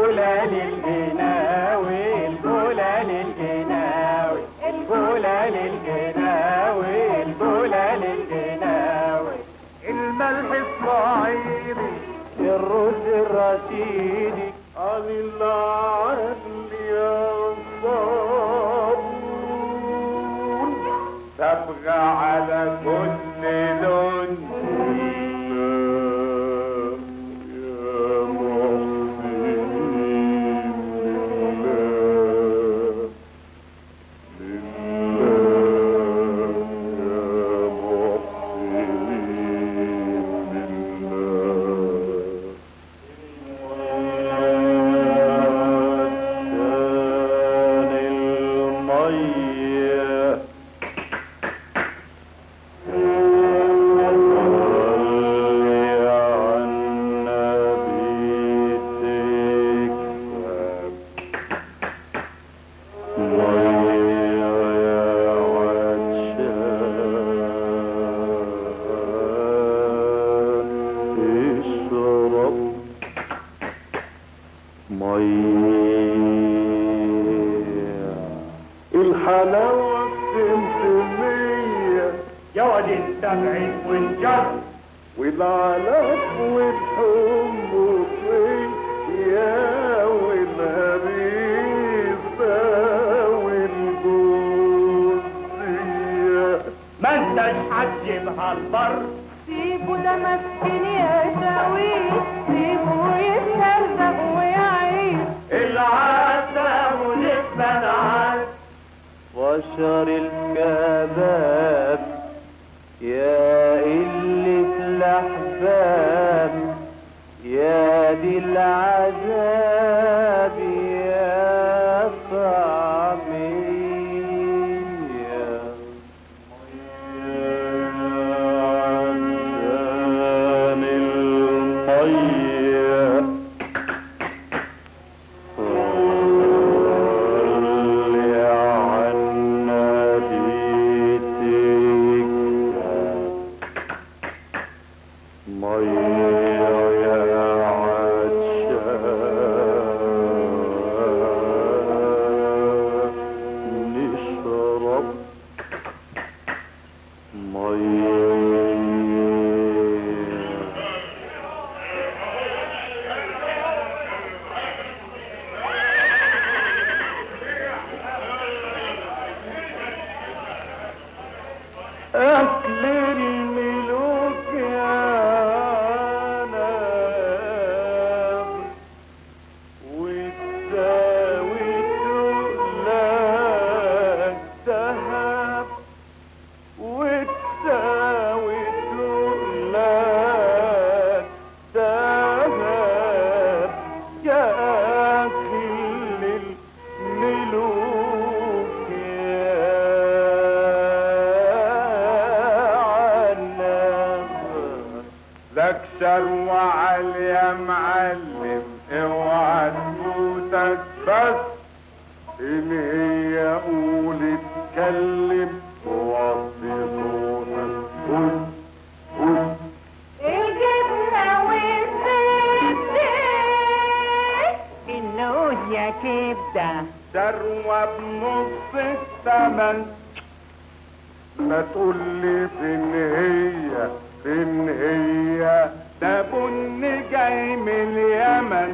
الجولة للجناوي الجولة للجناوي الجولة للجناوي الجولة للجناوي الملح الصعيدي الرز الرشيدي عن العدل يا صابون تبغى على كل لون الحلاوة السمسمية يا واد السبع والجر والعلف والحمصية والهريسة والجوزية ما انتش هتجيبها البر سيبه ده مسكين يا شاويش سيبه يتهرب ويعيش العسل ونسبة العسل وشر الكباب يا قلة الأحباب يا دي العذاب يا طعمية عشان المية أكل الملوك يا نام وتساوي تقلك ذهب وتساوي تقلك ذهب يا أكل الملوك لك شروع على يا معلم اوعى تفوتك بس ان هي قول اتكلم ووطي صوتك قول قول الجبنة والزبدة النوز يا كبدة شروع بنص الثمن ما تقولي فين هي فين هي ده بن جاي من اليمن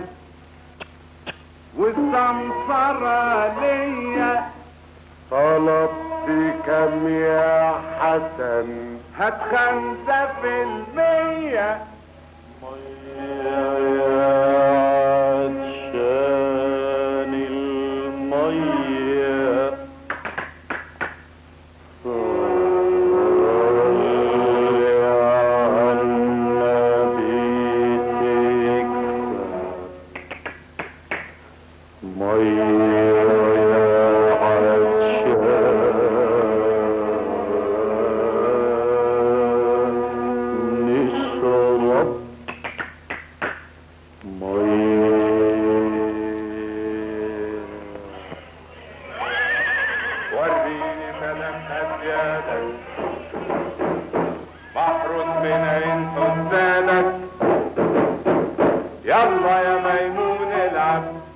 والسمسرة ليا طلبت كم يا حسن هات خمسة في المية مية عشان المية وريني فلك أسيادك بحر من عين حسادك يلا يا ميمون العب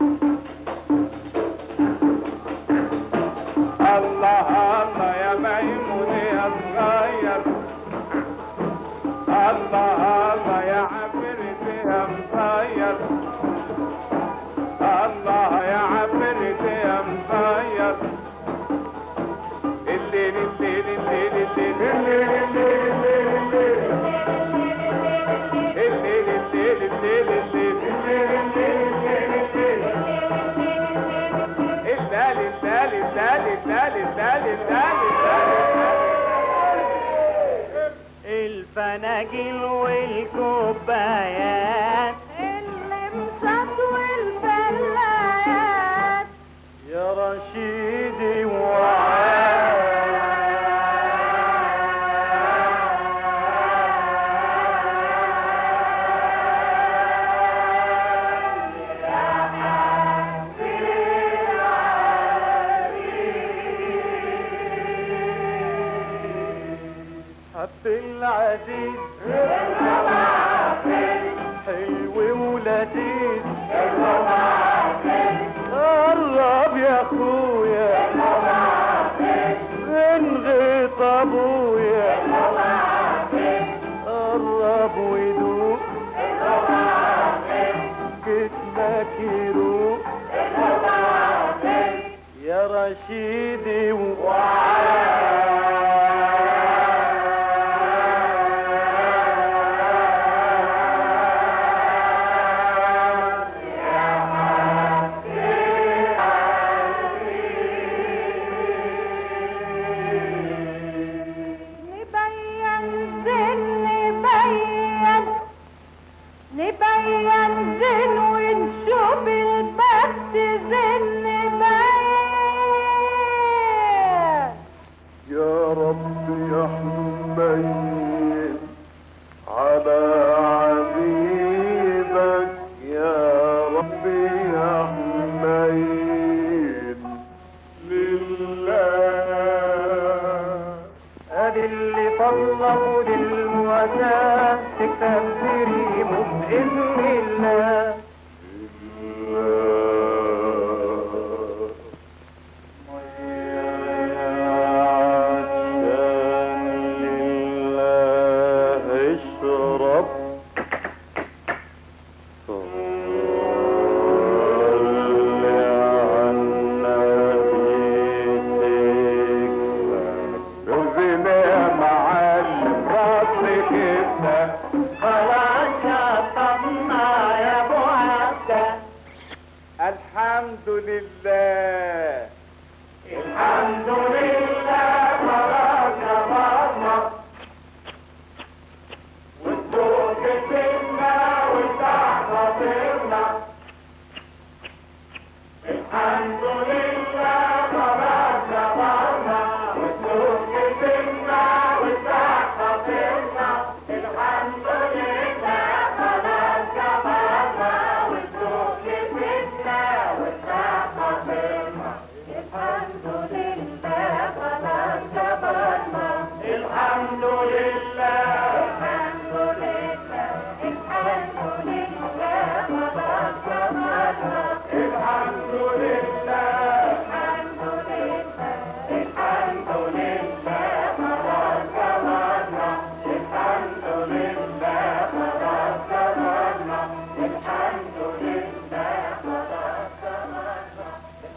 الفناجيل والكوبايات اللمسات والبلايات يا رشيدي وعاد عبد العزيز حلو ولذيذ قرب يا اخويا من غيط ابويا قرب ودوق جسمك يروق يا رشيدي وعاد نبين زين ونشوف البخت زين نبين يا رب يا حنين على عبيدك يا رب يا حنين لله ادي اللي طلبوا للمواساة تكتب كريمه بإذن الله الحمد لله الحمد لله خلاص خلصنا والسوق كسبنا والتحت خسرنا الحمد لله خلاص خلصنا والسوق كسبنا والتحت خسرنا الحمد لله خلاص خلصنا والسوق كسبنا الحمد لله خلاص كبرنا الحمد لله الحمد لله الحمد لله خلاص كبرنا الحمد لله الحمد لله الحمد لله خلاص كبرنا الحمد لله خلاص كبرنا الحمد لله خلاص كبرنا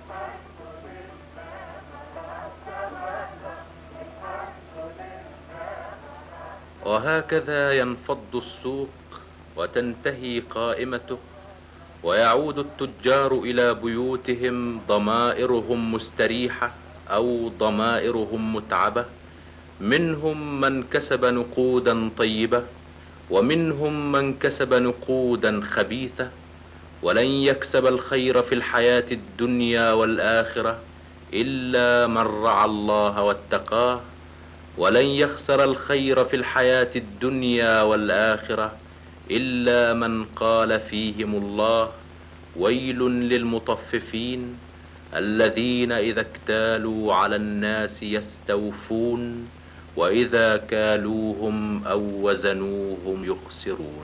وهكذا ينفض السوق وتنتهي قائمته ويعود التجار إلى بيوتهم ضمائرهم مستريحة أو ضمائرهم متعبة. منهم من كسب نقودا طيبة ومنهم من كسب نقودا خبيثة، ولن يكسب الخير في الحياة الدنيا والآخرة إلا من رعى الله واتقاه، ولن يخسر الخير في الحياة الدنيا والآخرة إلا من قال فيهم الله: ويل للمطففين الذين إذا اكتالوا على الناس يستوفون وإذا كالوهم أو وزنوهم يخسرون.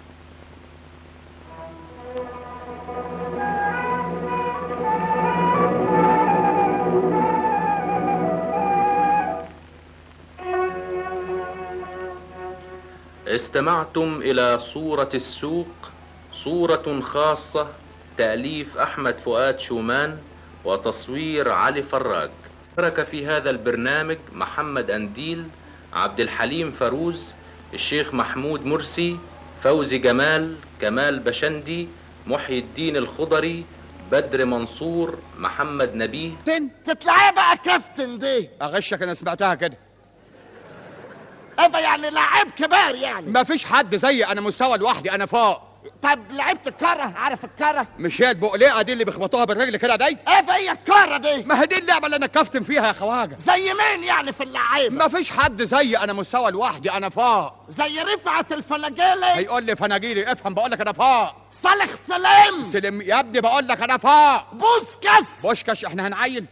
استمعتم إلى صورة السوق، صورة خاصة تأليف أحمد فؤاد شومان وتصوير علي فراج. شارك في هذا البرنامج محمد أنديل، عبد الحليم فاروز، الشيخ محمود مرسي، فوزي جمال، كمال بشندي، محي الدين الخضري، بدر منصور، محمد نبيه. تطلعي بقى كابتن دي. اغشك انا سمعتها كده. ايه يعني لاعب كبار يعني؟ مفيش حد زيي، انا مستوى لوحدي، انا فوق. طب لعبت الكرة؟ عارف الكرة؟ مش هي البقليقه دي اللي بيخبطوها بالرجل كده دي؟ ايه هي الكرة دي؟ ما هي دي اللعبه اللي انا كفتم فيها يا خواجه. زي مين يعني في اللعيبه؟ مفيش حد زيي، انا مستوى لوحدي، انا فوق. زي رفعت الفناجيلي؟ هيقول لي فناجيلي؟ افهم بقول لك انا فوق. صالح سليم؟ سليم يا ابني، بقول لك انا فوق. بوسكس؟ بوسكس؟ احنا هنعين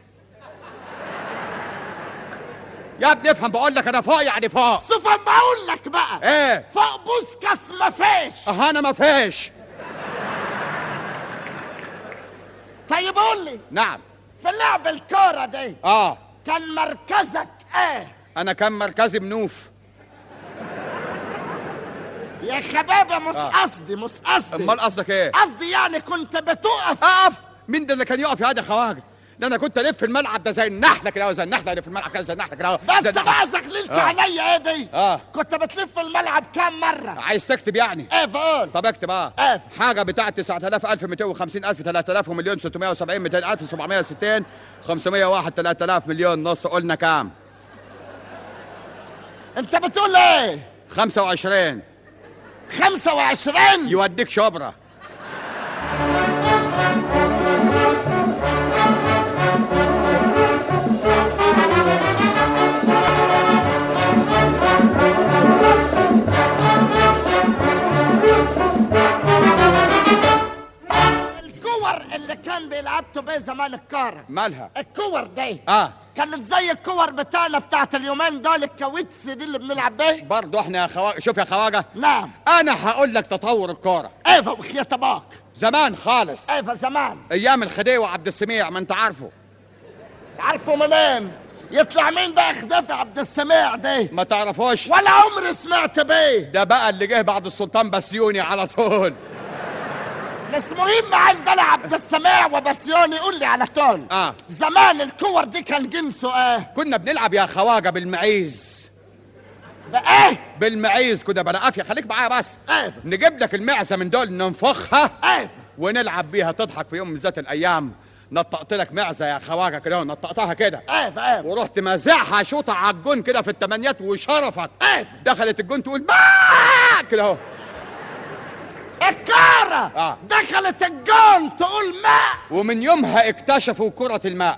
يا ابني، افهم بقول لك انا فوق يعني فوق. سوف بقول لك بقى ايه؟ فوق بوسكس مفيش. اه انا مفيش. طيب قول لي. نعم. في لعب الكورة دي اه كان مركزك ايه؟ انا كان مركزي منوف. يا خبابة مش آه. قصدي مش قصدي. امال قصدك ايه؟ قصدي يعني كنت بتقف. اقف؟ مين ده اللي كان يقف يا ده خواجه؟ ده انا كنت الف في الملعب ده زي النحله كده، زي النحله اللي في الملعب كده، زي النحله كده. بس بقى زغللت آه. عليا ايه دي؟ اه كنت بتلف الملعب كام مرة؟ عايز تكتب يعني؟ ايه فقول. طب اكتب. اه ايه حاجه بتاعت تسعة آلاف ألف مئتين وخمسين ألف ثلاثة آلاف ومليون ستمائة وسبعين مئتين ألف سبعمائة وستين خمسمائة وواحد ثلاثة آلاف مليون نص. قلنا كام؟ انت بتقول ايه؟ خمسة وعشرين. خمسة وعشرين؟ يوديك شبرا. الكور اللي كان بيلعبتوا بيه زمان الكارة مالها؟ الكور دي اه كانت زي الكور بتاعنا بتاعت اليومين دول، الكاوتس دي اللي بنلعب بيه. برضه احنا يا خواجه. شوف يا خواجه. نعم. انا هقول لك تطور الكوره. ايه وخيا طباق زمان خالص. ايه زمان ايام الخديوي وعبد السميع، ما انت عارفه. عارفه منين؟ يطلع مين بقى خدافي عبد السميع ده؟ ما تعرفوش؟ ولا عمري سمعت بيه. ده بقى اللي جه بعد السلطان بسيوني على طول. مش مهم عندنا عبد السميع وبسيوني، قول لي على طول. اه زمان الكور دي كان جنسه ايه؟ كنا بنلعب يا خواجه بالمعيز. بايه؟ بالمعيز كنا بلا قافيه. خليك معايا بس. ايه نجيب لك المعزه من دول ننفخها. ايه ونلعب بيها. تضحك في يوم من ذات الايام نطقت لك معزه يا خواجه كده، ونطقتها كده. ايه ايه ورحت مازعها شوطه على الجون كده في الثمانيات، وشرفك ايه دخلت الجون تقول ما كده اهو. الكارة آه. دخلت الجون تقول ماء. ومن يومها اكتشفوا كرة الماء.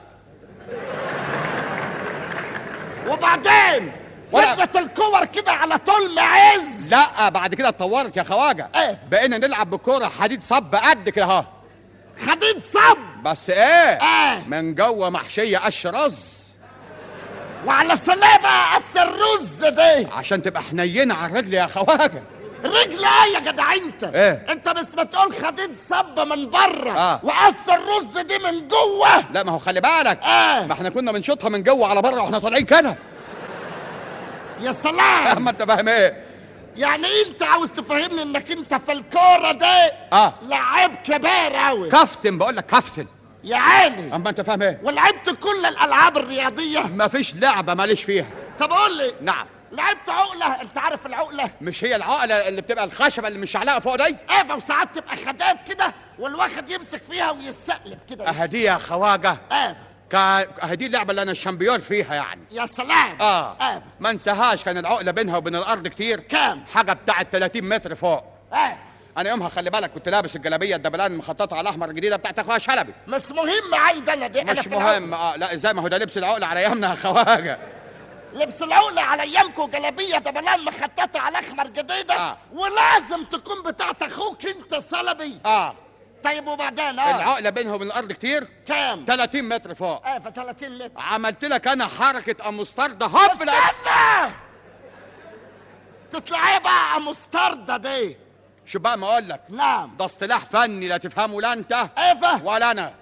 وبعدين فضلت الكور كده على طول معز. لا بعد كده اتطورت يا خواجه. ايه؟ بقينا نلعب بكرة حديد صب قد كده اهو. حديد صب بس ايه؟ ايه؟ من جوه محشية قش رز. وعلى سلابة قص الرز دي عشان تبقى حنينة على الرجل يا خواجه. رجل ايه يا جدع انت؟ ايه؟ انت بس بتقول حديد صب من بره آه. وقص الرز دي من جوه. لا ما هو خلي بالك. ايه؟ ما احنا كنا بنشوطها من جوه على بره واحنا طالعين كده. يا سلام. ما انت فاهم ايه؟ يعني انت عاوز تفهمني انك انت في الكوره دي اه لعيب كبير قوي. كفتن بقول لك كفتن يا عيني. اما انت فاهم ايه؟ ولعبت كل الالعاب الرياضيه؟ ما فيش لعبه ماليش فيها. طب قول لي. نعم. لعبت عقله؟ انت عارف العقله؟ مش هي العقله اللي بتبقى الخشبه اللي مش علقه فوق دي؟ ايه وساعات تبقى خدات كده والواحد يمسك فيها ويسقلب كده. اهدي يا خواجه. ايه كا اهدي اللعبه اللي انا الشامبيون فيها يعني. يا سلام. اه, آه. ما انساهاش. كان العقله بينها وبين الارض كتير. كام؟ حاجه بتاعت ثلاثين متر فوق. ايه انا يومها خلي بالك كنت لابس الجلابيه الدبلان المخططه على الاحمر الجديده بتاعت اخويا شلبي. مش مهم عندنا دي. مش مهم. اه لا ازاي؟ ما هو ده لبس العقله على ايامنا يا خواجه. لبس العقله على ايامكم جلابيه دبلان مخططه على احمر جديده. آه. ولازم تكون بتاعت اخوك انت شلبي. اه طيب وبعدين؟ اه العقله بينها وبين الارض كتير. كام؟ ثلاثين متر فوق. ايه ف ثلاثين متر. عملت لك انا حركه امستردة هوب. استنى تطلع ايه بقى امستردة دي؟ شو بقى ما اقول لك؟ نعم. ده اصطلاح فني لا تفهمه لا انت ايه ولا انا.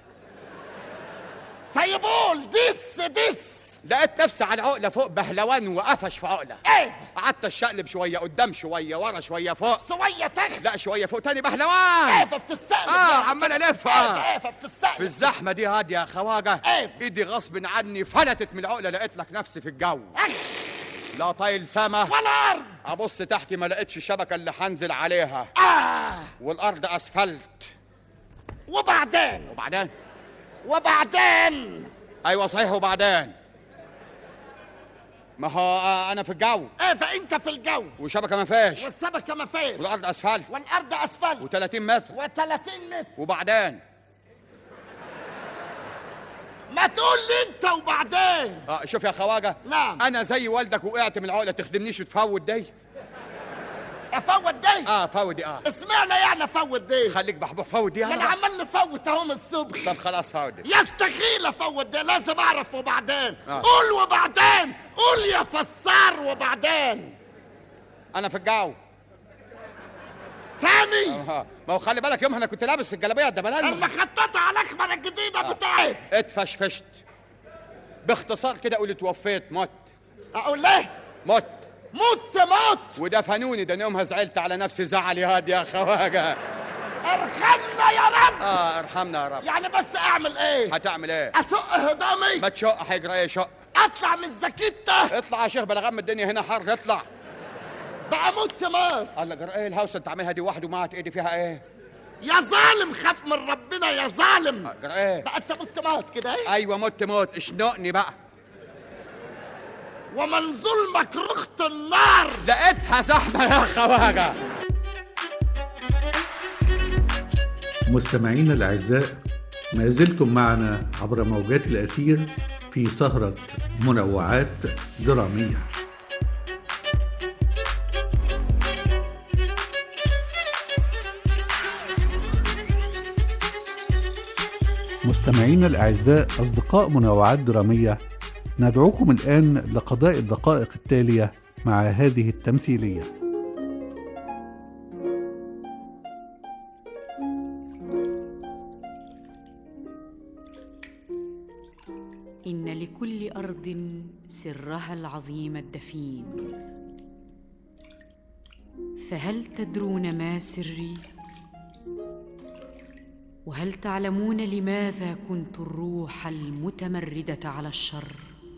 طيب قول دس دس. لقيت نفسي على عقله فوق بهلوان وقفش في عقله. ايه؟ قعدت اشقلب شويه قدام شويه ورا شويه فوق. شويه تحت. لا شويه فوق تاني بهلوان. ايه فبتستقلب. اه عمال الف. اه ايه فبتستقلب في الزحمه دي هادي يا خواجه. ايه؟ ايدي غصب عني فلتت من العقله. لقيت لك نفسي في الجو. لا طايل سما ولا ارض. ابص تحتي ما لقيتش الشبكه اللي هنزل عليها. اه والارض اسفلت. وبعدين؟ وبعدين وبعدين ايوه صحيح. وبعدين ما هو آه انا في الجو. ايه فانت في الجو والشبكه ما فيهاش، والسبكه ما فيش، والارض اسفلت، والارض اسفلت، و30 متر، و30 متر، وبعدين ما تقول لي انت وبعدين. اه شوف يا خواجه. نعم. انا زي والدك وقعت من العقله، تخدمنيش وتفوت دي. افوت دي؟ اه فوت دي. اه اسمعنا يعني افوت دي. خليك بحبوح فوت دي. ما انا عمال نفوت اهو من الصبح. طب خلاص فوت دي. يستخيل افوت دي، لازم اعرف وبعدين. آه. قول وبعدين، قول يا فسار وبعدين. انا في الجو تاني. آه. ما هو خلي بالك يوم انا كنت لابس الجلابيه الدبلانه المخططه على الاخمر الجديده آه. بتاعي. اتفشفشت. باختصار كده قول اتوفيت، مت. اقول ليه؟ مت مت مت. ودفنوني، ده يومها زعلت على نفسي زعل يا هادي يا خواجه. ارحمنا يا رب. اه ارحمنا يا رب. يعني بس اعمل ايه؟ هتعمل ايه؟ اسق هدامي؟ ما تشق، هيجرى ايه شق؟ اطلع من الزكيته. اطلع يا شيخ بلا غم، الدنيا هنا حر، اطلع. بقى مت مات. الله جرى ايه الهوسه انت عاملها دي وحده ومعت ايدي فيها ايه؟ يا ظالم خاف من ربنا يا ظالم. آه جرى ايه؟ بقى انت مت مات كده ايه؟ ايوه مت موت، اشنقني بقى. ومن ظلمك رخت النار. لقيتها زحمه يا خواجه. مستمعينا الأعزاء، ما زلتم معنا عبر موجات الأثير في سهرة منوعات درامية. مستمعينا الأعزاء، أصدقاء منوعات درامية، ندعوكم الآن لقضاء الدقائق التالية مع هذه التمثيلية. إن لكل أرض سرها العظيم الدفين، فهل تدرون ما سري؟ وهل تعلمون لماذا كنت الروح المتمردة على الشر؟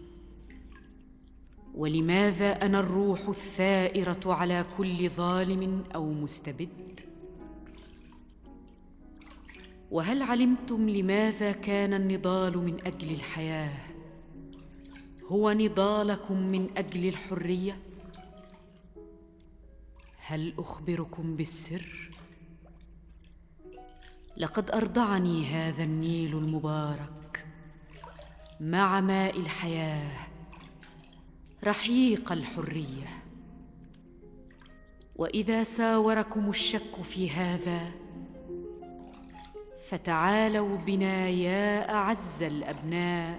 ولماذا أنا الروح الثائرة على كل ظالم أو مستبد؟ وهل علمتم لماذا كان النضال من أجل الحياة هو نضالكم من أجل الحرية؟ هل أخبركم بالسر؟ لقد أرضعني هذا النيل المبارك مع ماء الحياة رحيق الحرية، وإذا ساوركم الشك في هذا فتعالوا بنا يا أعز الأبناء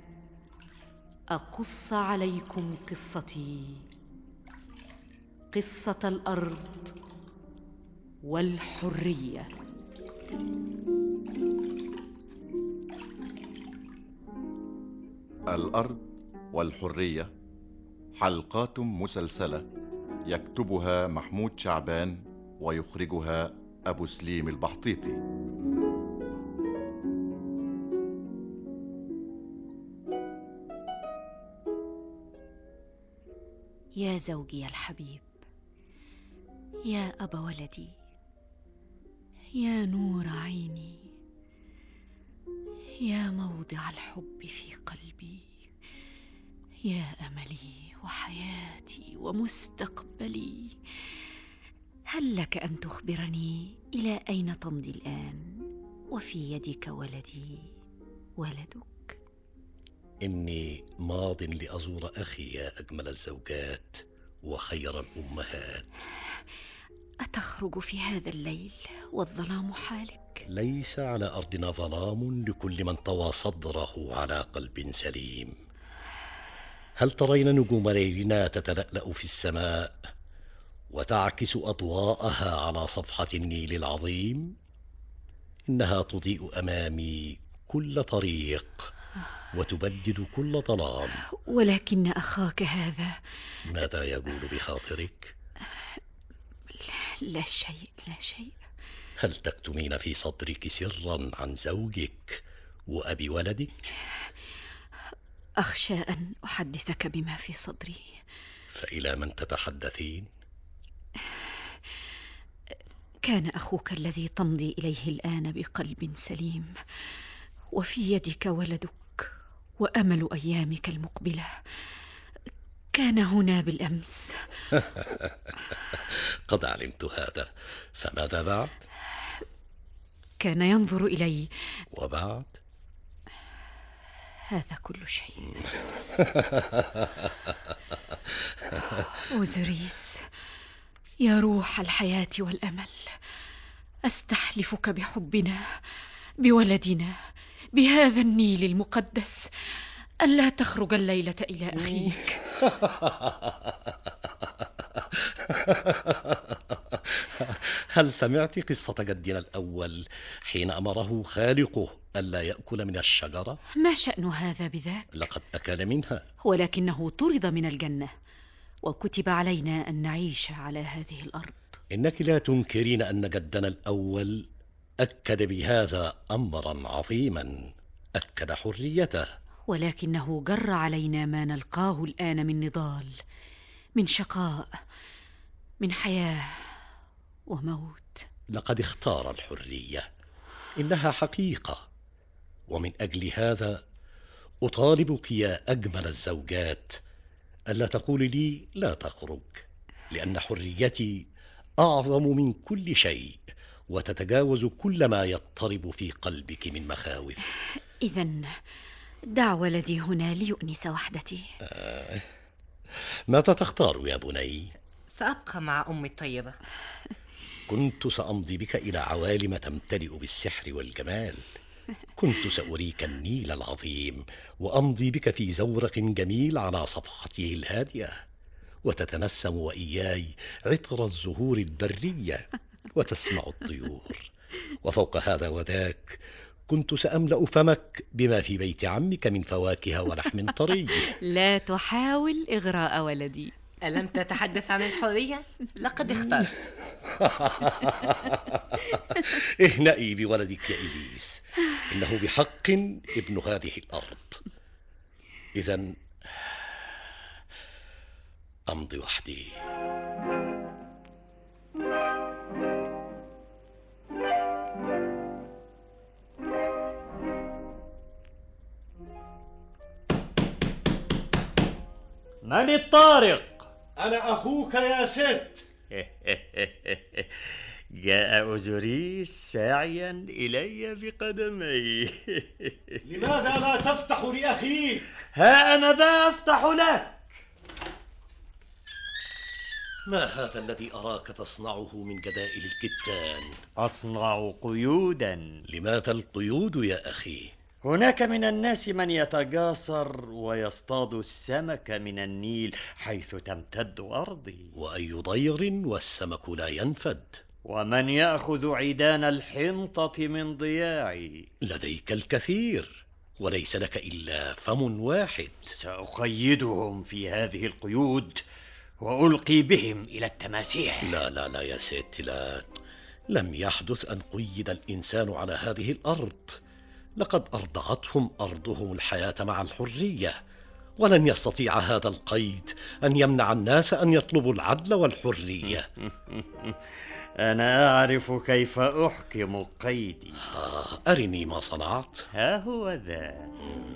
أقص عليكم قصتي، قصة الأرض والحرية. الأرض والحرية، حلقات مسلسلة يكتبها محمود شعبان ويخرجها أبو سليم البحطيطي. يا زوجي الحبيب، يا أبا ولدي، يا نور عيني، يا موضع الحب في قلبي، يا أملي وحياتي ومستقبلي، هل لك أن تخبرني إلى أين تمضي الآن وفي يدك ولدي ولدك؟ إني ماض لأزور أخي يا أجمل الزوجات وخير الأمهات. أتخرج في هذا الليل والظلام حالك؟ ليس على أرضنا ظلام لكل من طوى صدره على قلب سليم. هل ترين نجوم ليلنا تتلألأ في السماء وتعكس أضواءها على صفحة النيل العظيم؟ إنها تضيء أمامي كل طريق وتبدد كل ظلام. ولكن أخاك هذا ماذا يقول بخاطرك؟ لا شيء لا شيء. هل تكتمين في صدرك سرا عن زوجك وأبي ولدك؟ أخشى أن أحدثك بما في صدري. فإلى من تتحدثين؟ كان أخوك الذي تمضي إليه الآن بقلب سليم وفي يدك ولدك وأمل أيامك المقبلة، كان هنا بالأمس. قد علمت هذا، فماذا بعد؟ كان ينظر إلي. وبعد؟ هذا كل شيء. أوزوريس، يا روح الحياة والأمل، أستحلفك بحبنا، بولدنا، بهذا النيل المقدس، ألا تخرج الليلة إلى أخيك. هل سمعت قصة جدنا الأول حين أمره خالقه ألا يأكل من الشجرة؟ ما شأن هذا بذاك؟ لقد أكل منها، ولكنه طرد من الجنة، وكتب علينا أن نعيش على هذه الأرض. إنك لا تنكرين أن جدنا الأول أكد بهذا أمرا عظيما، أكد حريته، ولكنه جر علينا ما نلقاه الآن من نضال، من شقاء، من حياة وموت. لقد اختار الحرية، إنها حقيقة، ومن أجل هذا أطالبك يا أجمل الزوجات ألا تقولي لي لا تخرج، لأن حريتي أعظم من كل شيء وتتجاوز كل ما يضطرب في قلبك من مخاوف. إذن دع ولدي هنا ليؤنس وحدتي. آه. ماذا تختار يا بني؟ سأبقى مع أمي الطيبة. كنت سأمضي بك إلى عوالم تمتلئ بالسحر والجمال. كنت سأريك النيل العظيم، وأمضي بك في زورق جميل على صفحته الهادية، وتتنسم وإياي عطر الزهور البرية، وتسمع الطيور. وفوق هذا وذاك كنت سأملأ فمك بما في بيت عمك من فواكه ولحم طري. لا تحاول إغراء ولدي. ألم تتحدث عن الحرية؟ لقد اخترت. اهنئي بولدك يا إيزيس، إنه بحق ابن هذه الأرض. إذن أمضي وحدي. من الطارق؟ أنا أخوك يا ست. جاء أوزوريس ساعيا إلي بقدميه. لماذا لا تفتح لأخيك؟ ها أنا ذا أفتح لك. ما هذا الذي أراك تصنعه من جدائل الكتان؟ أصنع قيودا. لماذا القيود يا أخي؟ هناك من الناس من يتجاسر ويصطاد السمك من النيل حيث تمتد أرضي. وأي ضير والسمك لا ينفد. ومن يأخذ عيدان الحنطة من ضياعي. لديك الكثير وليس لك إلا فم واحد. سأقيدهم في هذه القيود وألقي بهم إلى التماسيح. لا لا لا يا ست، لا. لم يحدث أن قيد الإنسان على هذه الأرض. لقد أرضعتهم أرضهم الحياة مع الحرية، ولن يستطيع هذا القيد أن يمنع الناس أن يطلبوا العدل والحرية. أنا أعرف كيف أحكم قيدي. آه، أرني ما صنعت. ها هو ذا.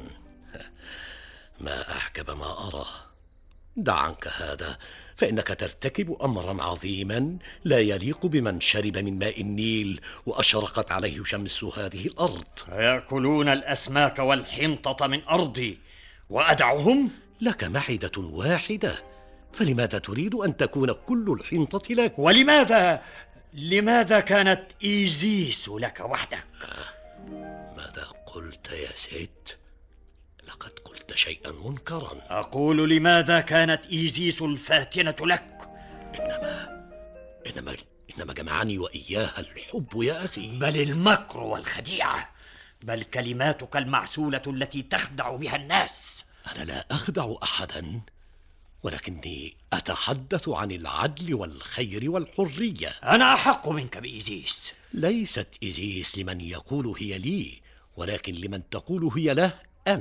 ما أعجب ما أرى. دع عنك هذا، فإنك ترتكب أمرا عظيما لا يليق بمن شرب من ماء النيل وأشرقت عليه شمس هذه الأرض. يأكلون الأسماك والحنطة من أرضي وأدعهم؟ لك معدة واحدة، فلماذا تريد أن تكون كل الحنطة لك؟ ولماذا لماذا كانت إيزيس لك وحدك؟ ماذا قلت يا ست؟ لقد قلت شيئا منكرا. أقول لماذا كانت إيزيس الفاتنة لك؟ إنما إنما إنما جمعني وإياها الحب يا أخي. بل المكر والخديعة، بل كلماتك المعسولة التي تخدع بها الناس. أنا لا أخدع أحدا، ولكني أتحدث عن العدل والخير والحرية. أنا أحق منك بإيزيس. ليست إيزيس لمن يقول هي لي، ولكن لمن تقول هي له أنا لك.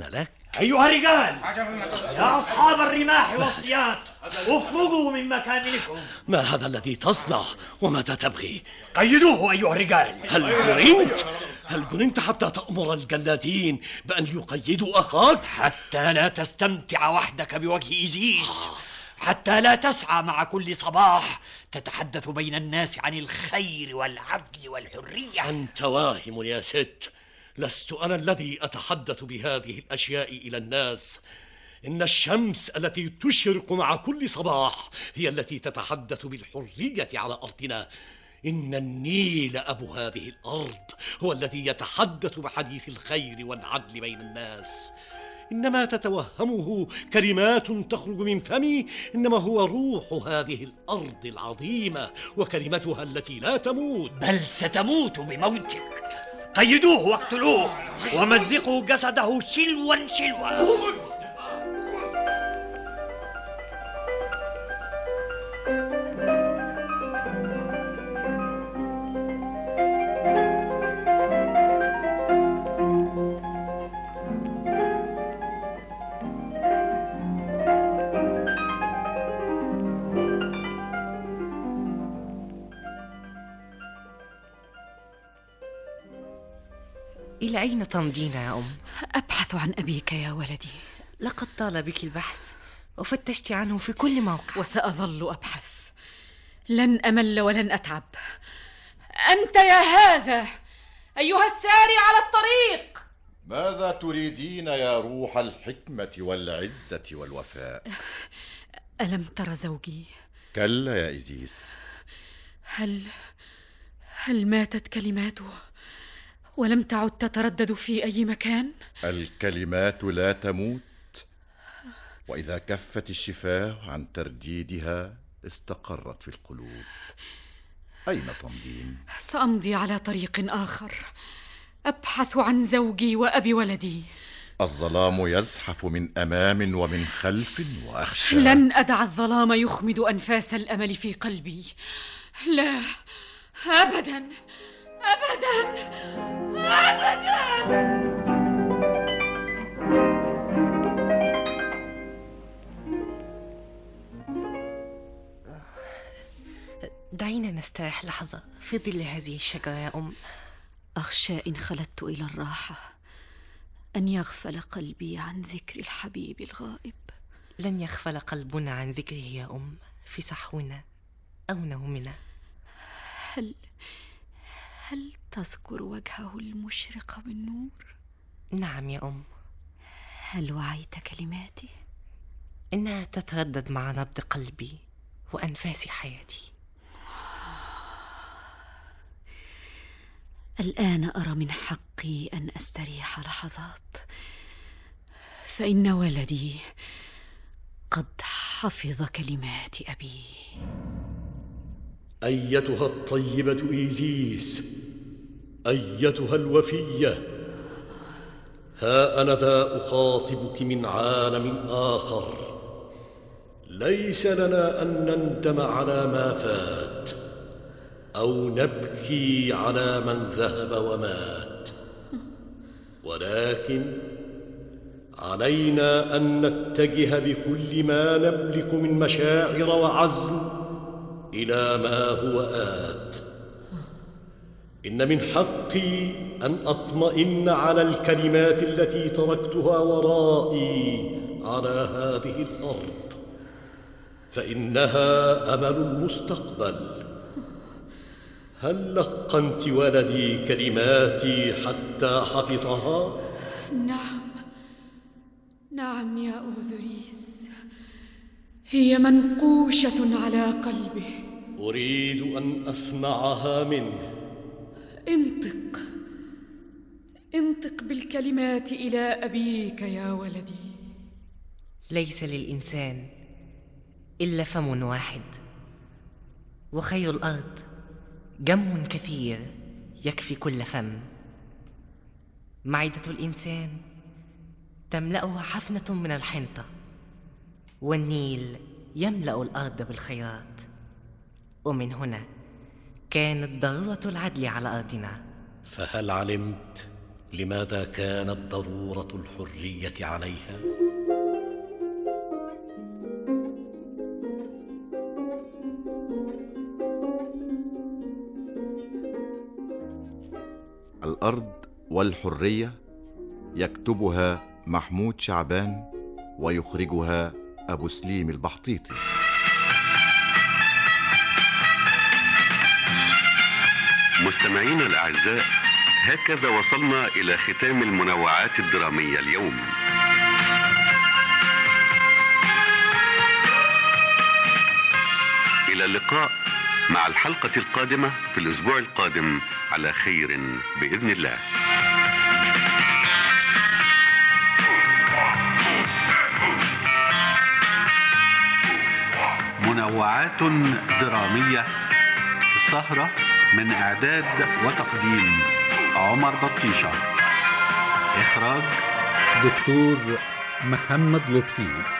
أيها الرجال يا أصحاب الرماح والسياط اخرجوا من مكانكم. ما هذا الذي تصنع وماذا تبغي؟ قيدوه أيها الرجال. هل جننت؟ هل جننت حتى تأمر الجلادين بأن يقيدوا أخاك؟ حتى لا تستمتع وحدك بوجه إيزيس، حتى لا تسعى مع كل صباح تتحدث بين الناس عن الخير والعدل والحرية. أنت واهم يا ست، لست أنا الذي أتحدث بهذه الأشياء إلى الناس. إن الشمس التي تشرق مع كل صباح هي التي تتحدث بالحرية على أرضنا. إن النيل أبو هذه الأرض هو الذي يتحدث بحديث الخير والعدل بين الناس. إنما تتوهمه كلمات تخرج من فمي، إنما هو روح هذه الأرض العظيمة وكلمتها التي لا تموت، بل ستموت بموتك. قيدوه واقتلوه ومزقوا جسده سلوا سلوا. إلى أين تمضين يا أم؟ أبحث عن أبيك يا ولدي. لقد طال بك البحث وفتشت عنه في كل موقع. وسأظل أبحث، لن أمل ولن أتعب. أنت يا هذا أيها الساري على الطريق، ماذا تريدين يا روح الحكمة والعزة والوفاء؟ ألم تر زوجي؟ كلا يا إيزيس. هل هل ماتت كلماته ولم تعد تتردد في أي مكان؟ الكلمات لا تموت، وإذا كفت الشفاه عن ترديدها استقرت في القلوب. أين تمضين؟ سأمضي على طريق آخر، أبحث عن زوجي وأبي ولدي. الظلام يزحف من أمام ومن خلف وأخشى. لن أدع الظلام يخمد أنفاس الأمل في قلبي، لا أبدا أبدا أبدا. دعينا نستريح لحظة في ظل هذه الشجرة يا أم. أخشى إن خلدت إلى الراحة أن يغفل قلبي عن ذكر الحبيب الغائب. لن يغفل قلبنا عن ذكره يا أم في صحونا أو نومنا. هل هل تذكر وجهه المشرق بالنور؟ نعم يا أم. هل وعيت كلماتي؟ إنها تتردد مع نبض قلبي وأنفاس حياتي. الآن أرى من حقي أن أستريح لحظات، فإن ولدي قد حفظ كلمات أبي. أيتها الطيبة إيزيس، أيتها الوفية، ها أنا ذا أخاطبك من عالم آخر. ليس لنا أن نندم على ما فات أو نبكي على من ذهب ومات، ولكن علينا أن نتجه بكل ما نملك من مشاعر وعزم إلى ما هو آت. إن من حقي أن أطمئن على الكلمات التي تركتها ورائي على هذه الأرض، فإنها أمل المستقبل. هل لقنت ولدي كلماتي حتى حفظها؟ نعم نعم يا أوزوريس، هي منقوشة على قلبه. أريد أن أسمعها منه. انطق انطق بالكلمات إلى أبيك يا ولدي. ليس للإنسان إلا فم واحد، وخير الأرض جم كثير يكفي كل فم. معدة الإنسان تملأها حفنة من الحنطة، والنيل يملأ الأرض بالخيرات. ومن هنا كانت ضرورة العدل على أرضنا. فهل علمت لماذا كانت ضرورة الحرية عليها؟ الأرض والحرية يكتبها محمود شعبان ويخرجها أبو سليم البحطيطي. مستمعينا الأعزاء، هكذا وصلنا إلى ختام المنوعات الدرامية اليوم. إلى اللقاء مع الحلقة القادمة في الأسبوع القادم على خير بإذن الله. منوعات درامية، السهرة من إعداد وتقديم عمر بطيشة، إخراج دكتور محمد لطفي.